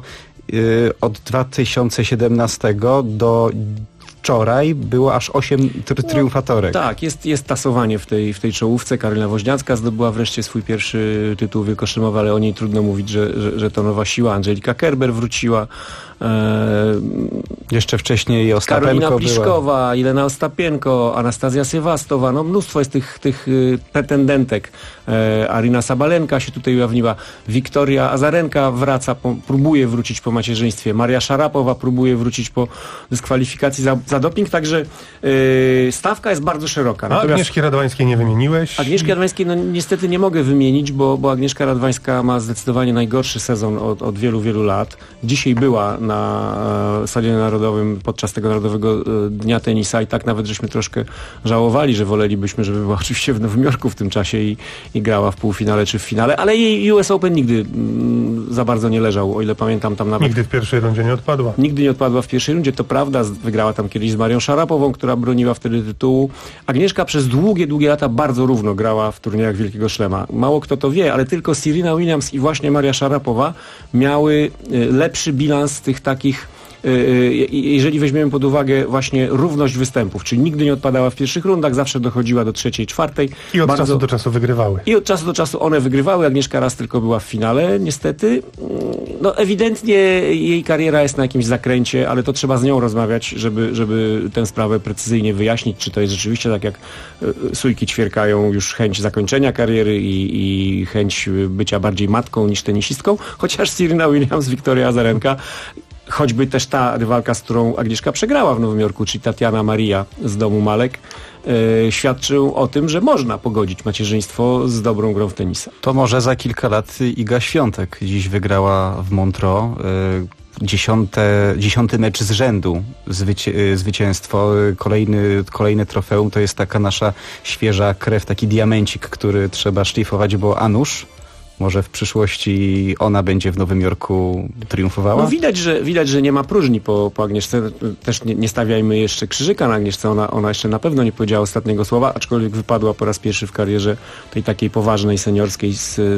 Od 2017 do wczoraj było aż 8 triumfatorek.
Tak, jest tasowanie w tej czołówce. Karolina Woźniacka zdobyła wreszcie swój pierwszy tytuł wielkoszlemowy, ale o niej trudno mówić, że to nowa siła. Angelika Kerber wróciła.
Jeszcze wcześniej Ostapenko
Karolina Pliszkowa,
była.
Ilena Ostapienko, Anastazja Sywastowa, no mnóstwo jest tych pretendentek. Arina Sabalenka się tutaj ujawniła, Wiktoria Azarenka wraca, próbuje wrócić po macierzyństwie, Maria Szarapowa próbuje wrócić po dyskwalifikacji za doping, także stawka jest bardzo szeroka.
A Agnieszki Radwańskiej nie wymieniłeś?
Agnieszki Radwańskiej no niestety nie mogę wymienić, bo Agnieszka Radwańska ma zdecydowanie najgorszy sezon od wielu, wielu lat. Dzisiaj była na Stadionie Narodowym podczas tego Narodowego Dnia Tenisa i tak nawet żeśmy troszkę żałowali, że wolelibyśmy, żeby była oczywiście w Nowym Jorku w tym czasie i grała w półfinale czy w finale, ale jej US Open nigdy za bardzo nie leżał, o ile pamiętam tam nawet...
Nigdy w pierwszej rundzie nie odpadła.
Nigdy nie odpadła w pierwszej rundzie, to prawda, wygrała tam kiedyś z Marią Szarapową, która broniła wtedy tytułu. Agnieszka przez długie lata bardzo równo grała w turniejach Wielkiego Szlema. Mało kto to wie, ale tylko Serena Williams i właśnie Maria Szarapowa miały lepszy bilans tych takich, jeżeli weźmiemy pod uwagę właśnie równość występów, czyli nigdy nie odpadała w pierwszych rundach, zawsze dochodziła do trzeciej, czwartej.
I od czasu do czasu wygrywały.
I od czasu do czasu one wygrywały. Agnieszka raz tylko była w finale, niestety. No ewidentnie jej kariera jest na jakimś zakręcie, ale to trzeba z nią rozmawiać, żeby tę sprawę precyzyjnie wyjaśnić, czy to jest rzeczywiście tak, jak sójki ćwierkają już chęć zakończenia kariery i chęć bycia bardziej matką niż tenisistką, chociaż Serena Williams, Wiktoria Azarenka, choćby też ta rywalka, z którą Agnieszka przegrała w Nowym Jorku, czyli Tatiana Maria z domu Malek, świadczył o tym, że można pogodzić macierzyństwo z dobrą grą w tenisa.
To może za kilka lat Iga Świątek dziś wygrała w Montreux. 10. mecz z rzędu zwycięstwo, kolejne trofeum, to jest taka nasza świeża krew, taki diamencik, który trzeba szlifować, bo a nuż może w przyszłości ona będzie w Nowym Jorku triumfowała?
No widać, że nie ma próżni po Agnieszce. Też nie stawiajmy jeszcze krzyżyka na Agnieszce. Ona jeszcze na pewno nie powiedziała ostatniego słowa, aczkolwiek wypadła po raz pierwszy w karierze tej takiej poważnej, seniorskiej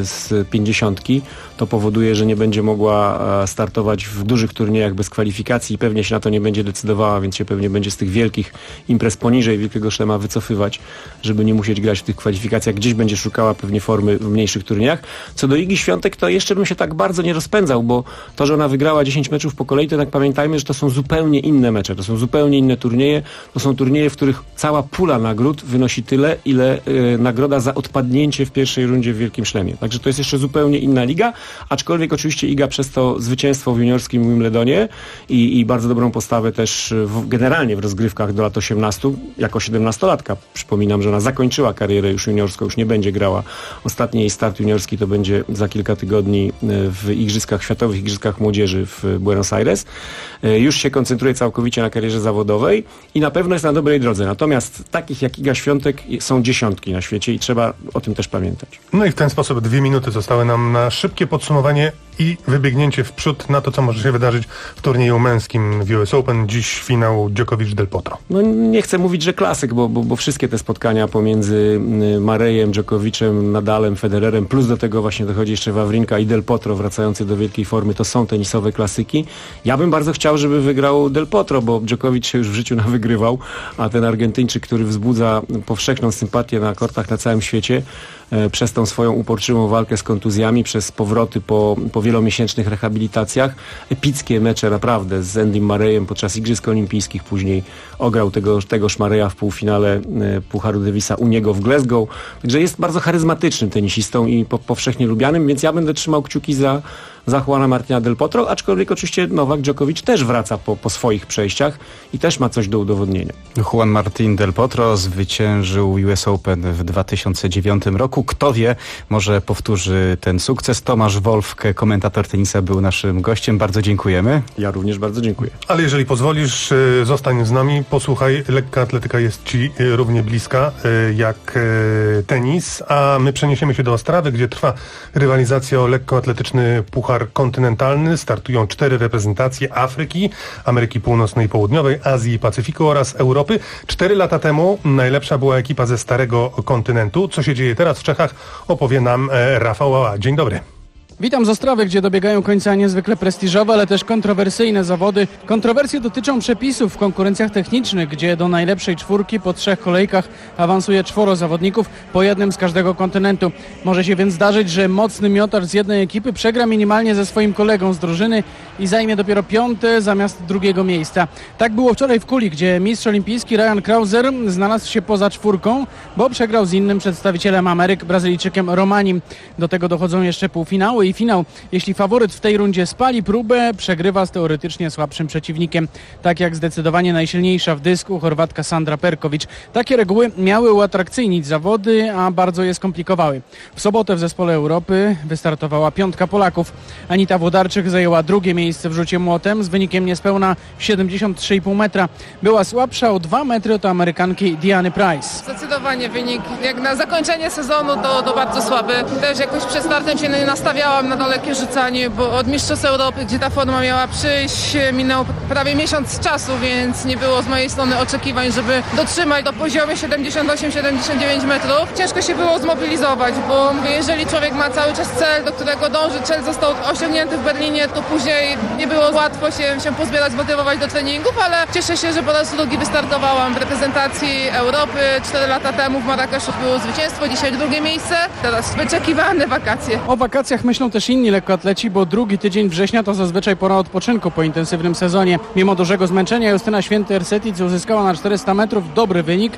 z 50. To powoduje, że nie będzie mogła startować w dużych turniejach bez kwalifikacji i pewnie się na to nie będzie decydowała, więc się pewnie będzie z tych wielkich imprez poniżej Wielkiego Szlema wycofywać, żeby nie musieć grać w tych kwalifikacjach. Gdzieś będzie szukała pewnie formy w mniejszych turniejach. Co do Igi Świątek, to jeszcze bym się tak bardzo nie rozpędzał, bo to, że ona wygrała 10 meczów po kolei, to tak pamiętajmy, że to są zupełnie inne mecze, to są zupełnie inne turnieje, to są turnieje, w których cała pula nagród wynosi tyle, ile nagroda za odpadnięcie w pierwszej rundzie w Wielkim Szlemie. Także to jest jeszcze zupełnie inna liga, aczkolwiek oczywiście Iga przez to zwycięstwo w juniorskim Wimbledonie i bardzo dobrą postawę też generalnie w rozgrywkach do lat 18, jako 17-latka. Przypominam, że ona zakończyła karierę już juniorską, już nie będzie grała. Ostatni jej start juniorski to będzie za kilka tygodni w Światowych Igrzyskach Młodzieży w Buenos Aires. Już się koncentruje całkowicie na karierze zawodowej i na pewno jest na dobrej drodze. Natomiast takich jak Iga Świątek są dziesiątki na świecie i trzeba o tym też pamiętać.
No i w ten sposób 2 minuty zostały nam na szybkie podsumowanie i wybiegnięcie w przód na to, co może się wydarzyć w turnieju męskim w US Open. Dziś finał Djokovic-Del Potro.
No nie chcę mówić, że klasyk, bo wszystkie te spotkania pomiędzy Marejem, Djokovicem, Nadalem, Federerem, plus do tego właśnie dochodzi jeszcze Wawrinka i Del Potro wracający do wielkiej formy, to są tenisowe klasyki. Ja bym bardzo chciał, żeby wygrał Del Potro, bo Djokovic się już w życiu nawygrywał, a ten Argentyńczyk, który wzbudza powszechną sympatię na kortach na całym świecie, przez tą swoją uporczywą walkę z kontuzjami, przez powroty po wielomiesięcznych rehabilitacjach, epickie mecze naprawdę z Andym Murrayem podczas Igrzysk Olimpijskich, później ograł tegoż Murraya w półfinale Pucharu Davisa u niego w Glasgow, także jest bardzo charyzmatycznym tenisistą i powszechnie lubianym, więc ja będę trzymał kciuki za Juana Martina Del Potro, aczkolwiek oczywiście Nowak Djokovic też wraca po swoich przejściach i też ma coś do udowodnienia.
Juan Martín Del Potro zwyciężył US Open w 2009 roku. Kto wie, może powtórzy ten sukces. Tomasz Wolfke, komentator tenisa, był naszym gościem. Bardzo dziękujemy.
Ja również bardzo dziękuję.
Ale jeżeli pozwolisz, zostań z nami. Posłuchaj, lekka atletyka jest Ci równie bliska jak tenis, a my przeniesiemy się do Ostrawy, gdzie trwa rywalizacja o lekkoatletyczny puchar kontynentalny. Startują 4 reprezentacje Afryki, Ameryki Północnej i Południowej, Azji i Pacyfiku oraz Europy. 4 lata temu najlepsza była ekipa ze starego kontynentu. Co się dzieje teraz w Czechach, opowie nam Rafał Łała. Dzień dobry.
Witam z Ostrawy, gdzie dobiegają końca niezwykle prestiżowe, ale też kontrowersyjne zawody. Kontrowersje dotyczą przepisów w konkurencjach technicznych, gdzie do najlepszej czwórki po 3 kolejkach awansuje 4 zawodników, po jednym z każdego kontynentu. Może się więc zdarzyć, że mocny miotacz z jednej ekipy przegra minimalnie ze swoim kolegą z drużyny i zajmie dopiero 5. zamiast 2. miejsca. Tak było wczoraj w kuli, gdzie mistrz olimpijski Ryan Krauser znalazł się poza 4, bo przegrał z innym przedstawicielem Ameryk, Brazylijczykiem Romanim. Do tego dochodzą jeszcze półfinały i finał. Jeśli faworyt w tej rundzie spali próbę, przegrywa z teoretycznie słabszym przeciwnikiem. Tak jak zdecydowanie najsilniejsza w dysku Chorwatka Sandra Perković. Takie reguły miały uatrakcyjnić zawody, a bardzo je skomplikowały. W sobotę w zespole Europy wystartowała 5 Polaków. Anita Włodarczyk zajęła 2. miejsce w rzucie młotem z wynikiem niespełna 73,5 metra. Była słabsza o 2 metry od Amerykanki Diany Price.
Zdecydowanie wynik, jak na zakończenie sezonu, to bardzo słaby. Też jakoś przed startem się nie nastawiałam na dalekie rzucanie, bo od Mistrzostw Europy, gdzie ta forma miała przyjść, minął prawie miesiąc czasu, więc nie było z mojej strony oczekiwań, żeby dotrzymać do poziomu 78-79 metrów. Ciężko się było zmobilizować, bo jeżeli człowiek ma cały czas cel, do którego dąży, cel został osiągnięty w Berlinie, to później nie było łatwo się pozbierać, zmotywować do treningów, ale cieszę się, że po raz drugi wystartowałam w reprezentacji Europy. 4 lata temu w Marrakeszu było zwycięstwo, dzisiaj 2. miejsce, teraz wyczekiwane wakacje.
O wakacjach myślą też inni lekkoatleci, bo 2. tydzień września to zazwyczaj pora odpoczynku po intensywnym sezonie. Mimo dużego zmęczenia Justyna Święty-Ersetic uzyskała na 400 metrów dobry wynik,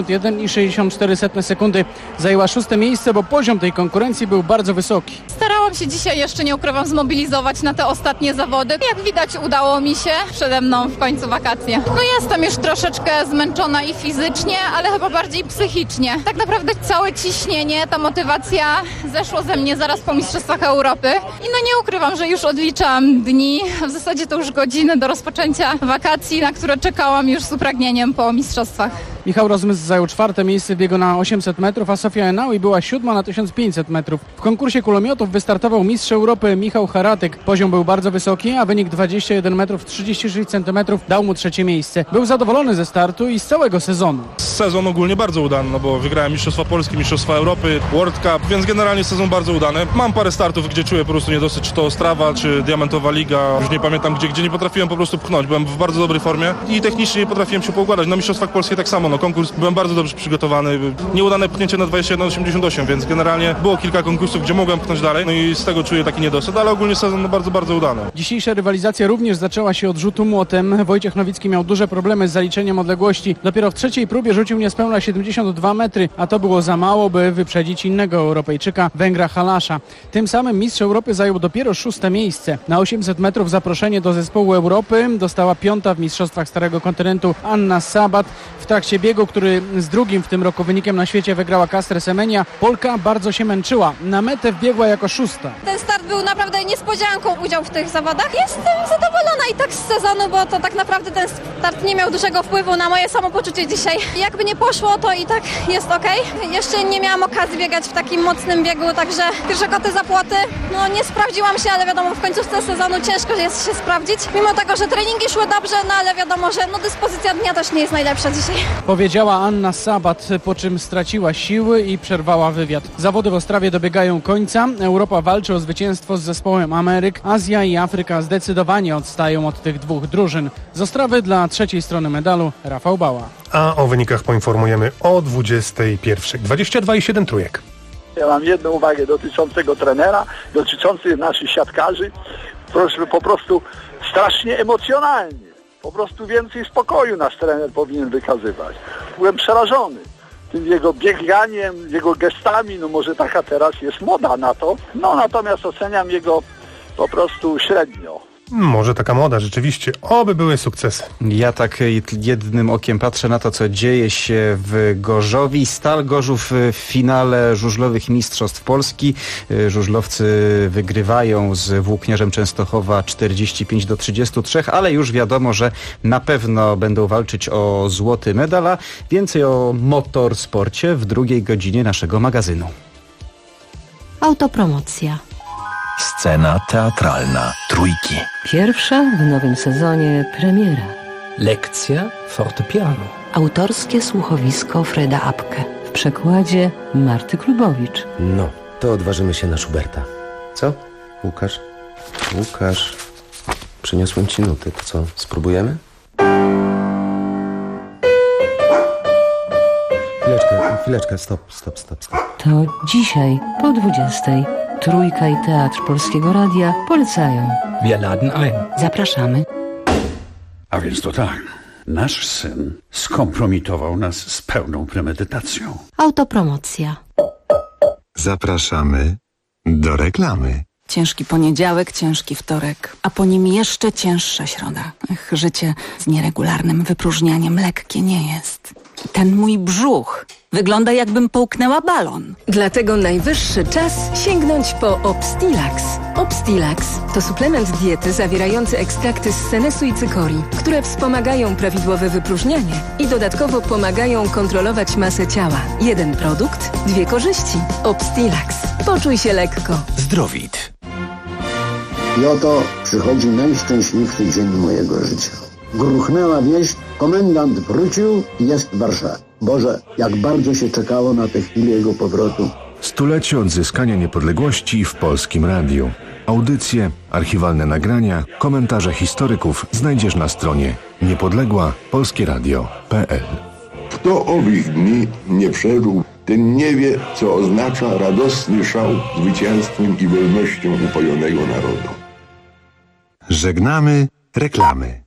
51,64 sekundy. Zajęła 6. miejsce, bo poziom tej konkurencji był bardzo wysoki.
Starałam się dzisiaj, jeszcze nie ukrywam, zmobilizować na te ostatnie zawody. Jak widać, udało mi się. Przede mną w końcu wakacje. No jestem już troszeczkę zmęczona i fizycznie, ale chyba bardziej psychicznie. Tak naprawdę całe ciśnienie, ta motywacja zeszło ze mnie zaraz po Mistrzostwach Europy. I no nie ukrywam, że już odliczam dni, w zasadzie to już godziny do rozpoczęcia wakacji, na które czekałam już z upragnieniem po mistrzostwach.
Michał Rozmysł zajął 4. miejsce w biegu na 800 metrów, a Sofia Enaui była 7. na 1500 metrów. W konkursie kulomiotów wystartował mistrz Europy Michał Haratyk. Poziom był bardzo wysoki, a wynik 21 metrów 36 centymetrów dał mu 3. miejsce. Był zadowolony ze startu i z całego sezonu.
Sezon ogólnie bardzo udany, no bo wygrałem Mistrzostwa Polski, Mistrzostwa Europy, World Cup, więc generalnie sezon bardzo udany. Mam parę startów, gdzie czuję po prostu niedosyt, czy to Ostrawa, czy Diamentowa Liga, już nie pamiętam, gdzie nie potrafiłem po prostu pchnąć. Byłem w bardzo dobrej formie i technicznie nie potrafiłem się poukładać. Na Mistrzostwach Polskich tak samo, no konkurs byłem bardzo dobrze przygotowany. Nieudane pchnięcie na 21,88, więc generalnie było kilka konkursów, gdzie mogłem pchnąć dalej, no i z tego czuję taki niedosyt, ale ogólnie sezon bardzo, bardzo udany.
Dzisiejsza rywalizacja również zaczęła się od rzutu młotem. Wojciech Nowicki miał duże problemy z zaliczeniem odległości. Dopiero w 3. próbie rzucił niespełna 72 metry, a to było za mało, by wyprzedzić innego Europejczyka, Węgra Halasza. Tym samym mistrz Europy zajął dopiero 6. miejsce. Na 800 metrów zaproszenie do zespołu Europy dostała 5. w Mistrzostwach Starego Kontynentu Anna Sabat. W trakcie biegu, który z 2. w tym roku wynikiem na świecie wygrała Kastre Semenia, Polka bardzo się męczyła. Na metę wbiegła jako 6.
Ten start był naprawdę niespodzianką, udział w tych zawodach. Jestem zadowolona i tak z sezonu, bo to tak naprawdę ten start nie miał dużego wpływu na moje samopoczucie dzisiaj. Jakby nie poszło, to i tak jest okej. Jeszcze nie miałam okazji biegać w takim mocnym biegu, także pierwsze koty za płoty. No nie sprawdziłam się, ale wiadomo, w końcówce sezonu ciężko jest się sprawdzić. Mimo tego, że treningi szły dobrze, no ale wiadomo, że dyspozycja dnia też nie jest najlepsza dzisiaj.
Powiedziała Anna Sabat, po czym straciła siły i przerwała wywiad. Zawody w Ostrawie dobiegają końca. Europa walczy o zwycięstwo z zespołem Ameryk. Azja i Afryka zdecydowanie odstają od tych 2 drużyn. Z Ostrawy dla 3. strony medalu Rafał Bała.
A o wynikach poinformujemy o 21:00. 22,7 trójek.
Ja mam jedną uwagę dotyczącego trenera, dotyczących naszych siatkarzy. Proszę, po prostu strasznie emocjonalnie. Po prostu więcej spokoju nasz trener powinien wykazywać. Byłem przerażony tym jego bieganiem, jego gestami. No może taka teraz jest moda na to. No natomiast oceniam jego po prostu średnio.
Może taka moda, rzeczywiście. Oby były sukcesy.
Ja tak jednym okiem patrzę na to, co dzieje się w Gorzowi. Stal Gorzów w finale żużlowych Mistrzostw Polski. Żużlowcy wygrywają z Włókniarzem Częstochowa 45-33, ale już wiadomo, że na pewno będą walczyć o złoty medal. A więcej o motorsporcie w 2. godzinie naszego magazynu.
Autopromocja.
Scena teatralna Trójki.
Pierwsza w nowym sezonie premiera.
Lekcja fortepianu.
Autorskie słuchowisko Freda Apke. W przekładzie Marty Klubowicz.
No, to odważymy się na Schuberta. Co?
Łukasz, przyniosłem ci nuty, to co, spróbujemy? Chwileczkę, stop.
To dzisiaj po 20:00 Trójka i Teatr Polskiego Radia polecają.
Wir laden ein.
Zapraszamy.
A więc to tak. Nasz syn skompromitował nas z pełną premedytacją.
Autopromocja.
Zapraszamy do reklamy.
Ciężki poniedziałek, ciężki wtorek, a po nim jeszcze cięższa środa. Życie z nieregularnym wypróżnianiem lekkie nie jest. Ten mój brzuch wygląda, jakbym połknęła balon.
Dlatego najwyższy czas sięgnąć po Obstilax. Obstilax to suplement diety zawierający ekstrakty z senesu i cykorii, które wspomagają prawidłowe wypróżnianie i dodatkowo pomagają kontrolować masę ciała. Jeden produkt, 2 korzyści. Obstilax. Poczuj się lekko.
Zdrowit.
I oto przychodzi najszczęśliwszy dzień mojego życia. Gruchnęła wieść, komendant wrócił i jest w Warszawie. Boże, jak bardzo się czekało na tę chwilę jego powrotu.
100-lecie odzyskania niepodległości w Polskim Radiu. Audycje, archiwalne nagrania, komentarze historyków znajdziesz na stronie niepodległapolskieradio.pl.
Kto owych dni nie przeżył, ten nie wie, co oznacza radosny szał zwycięstwem i wolnością upojonego narodu.
Żegnamy reklamy.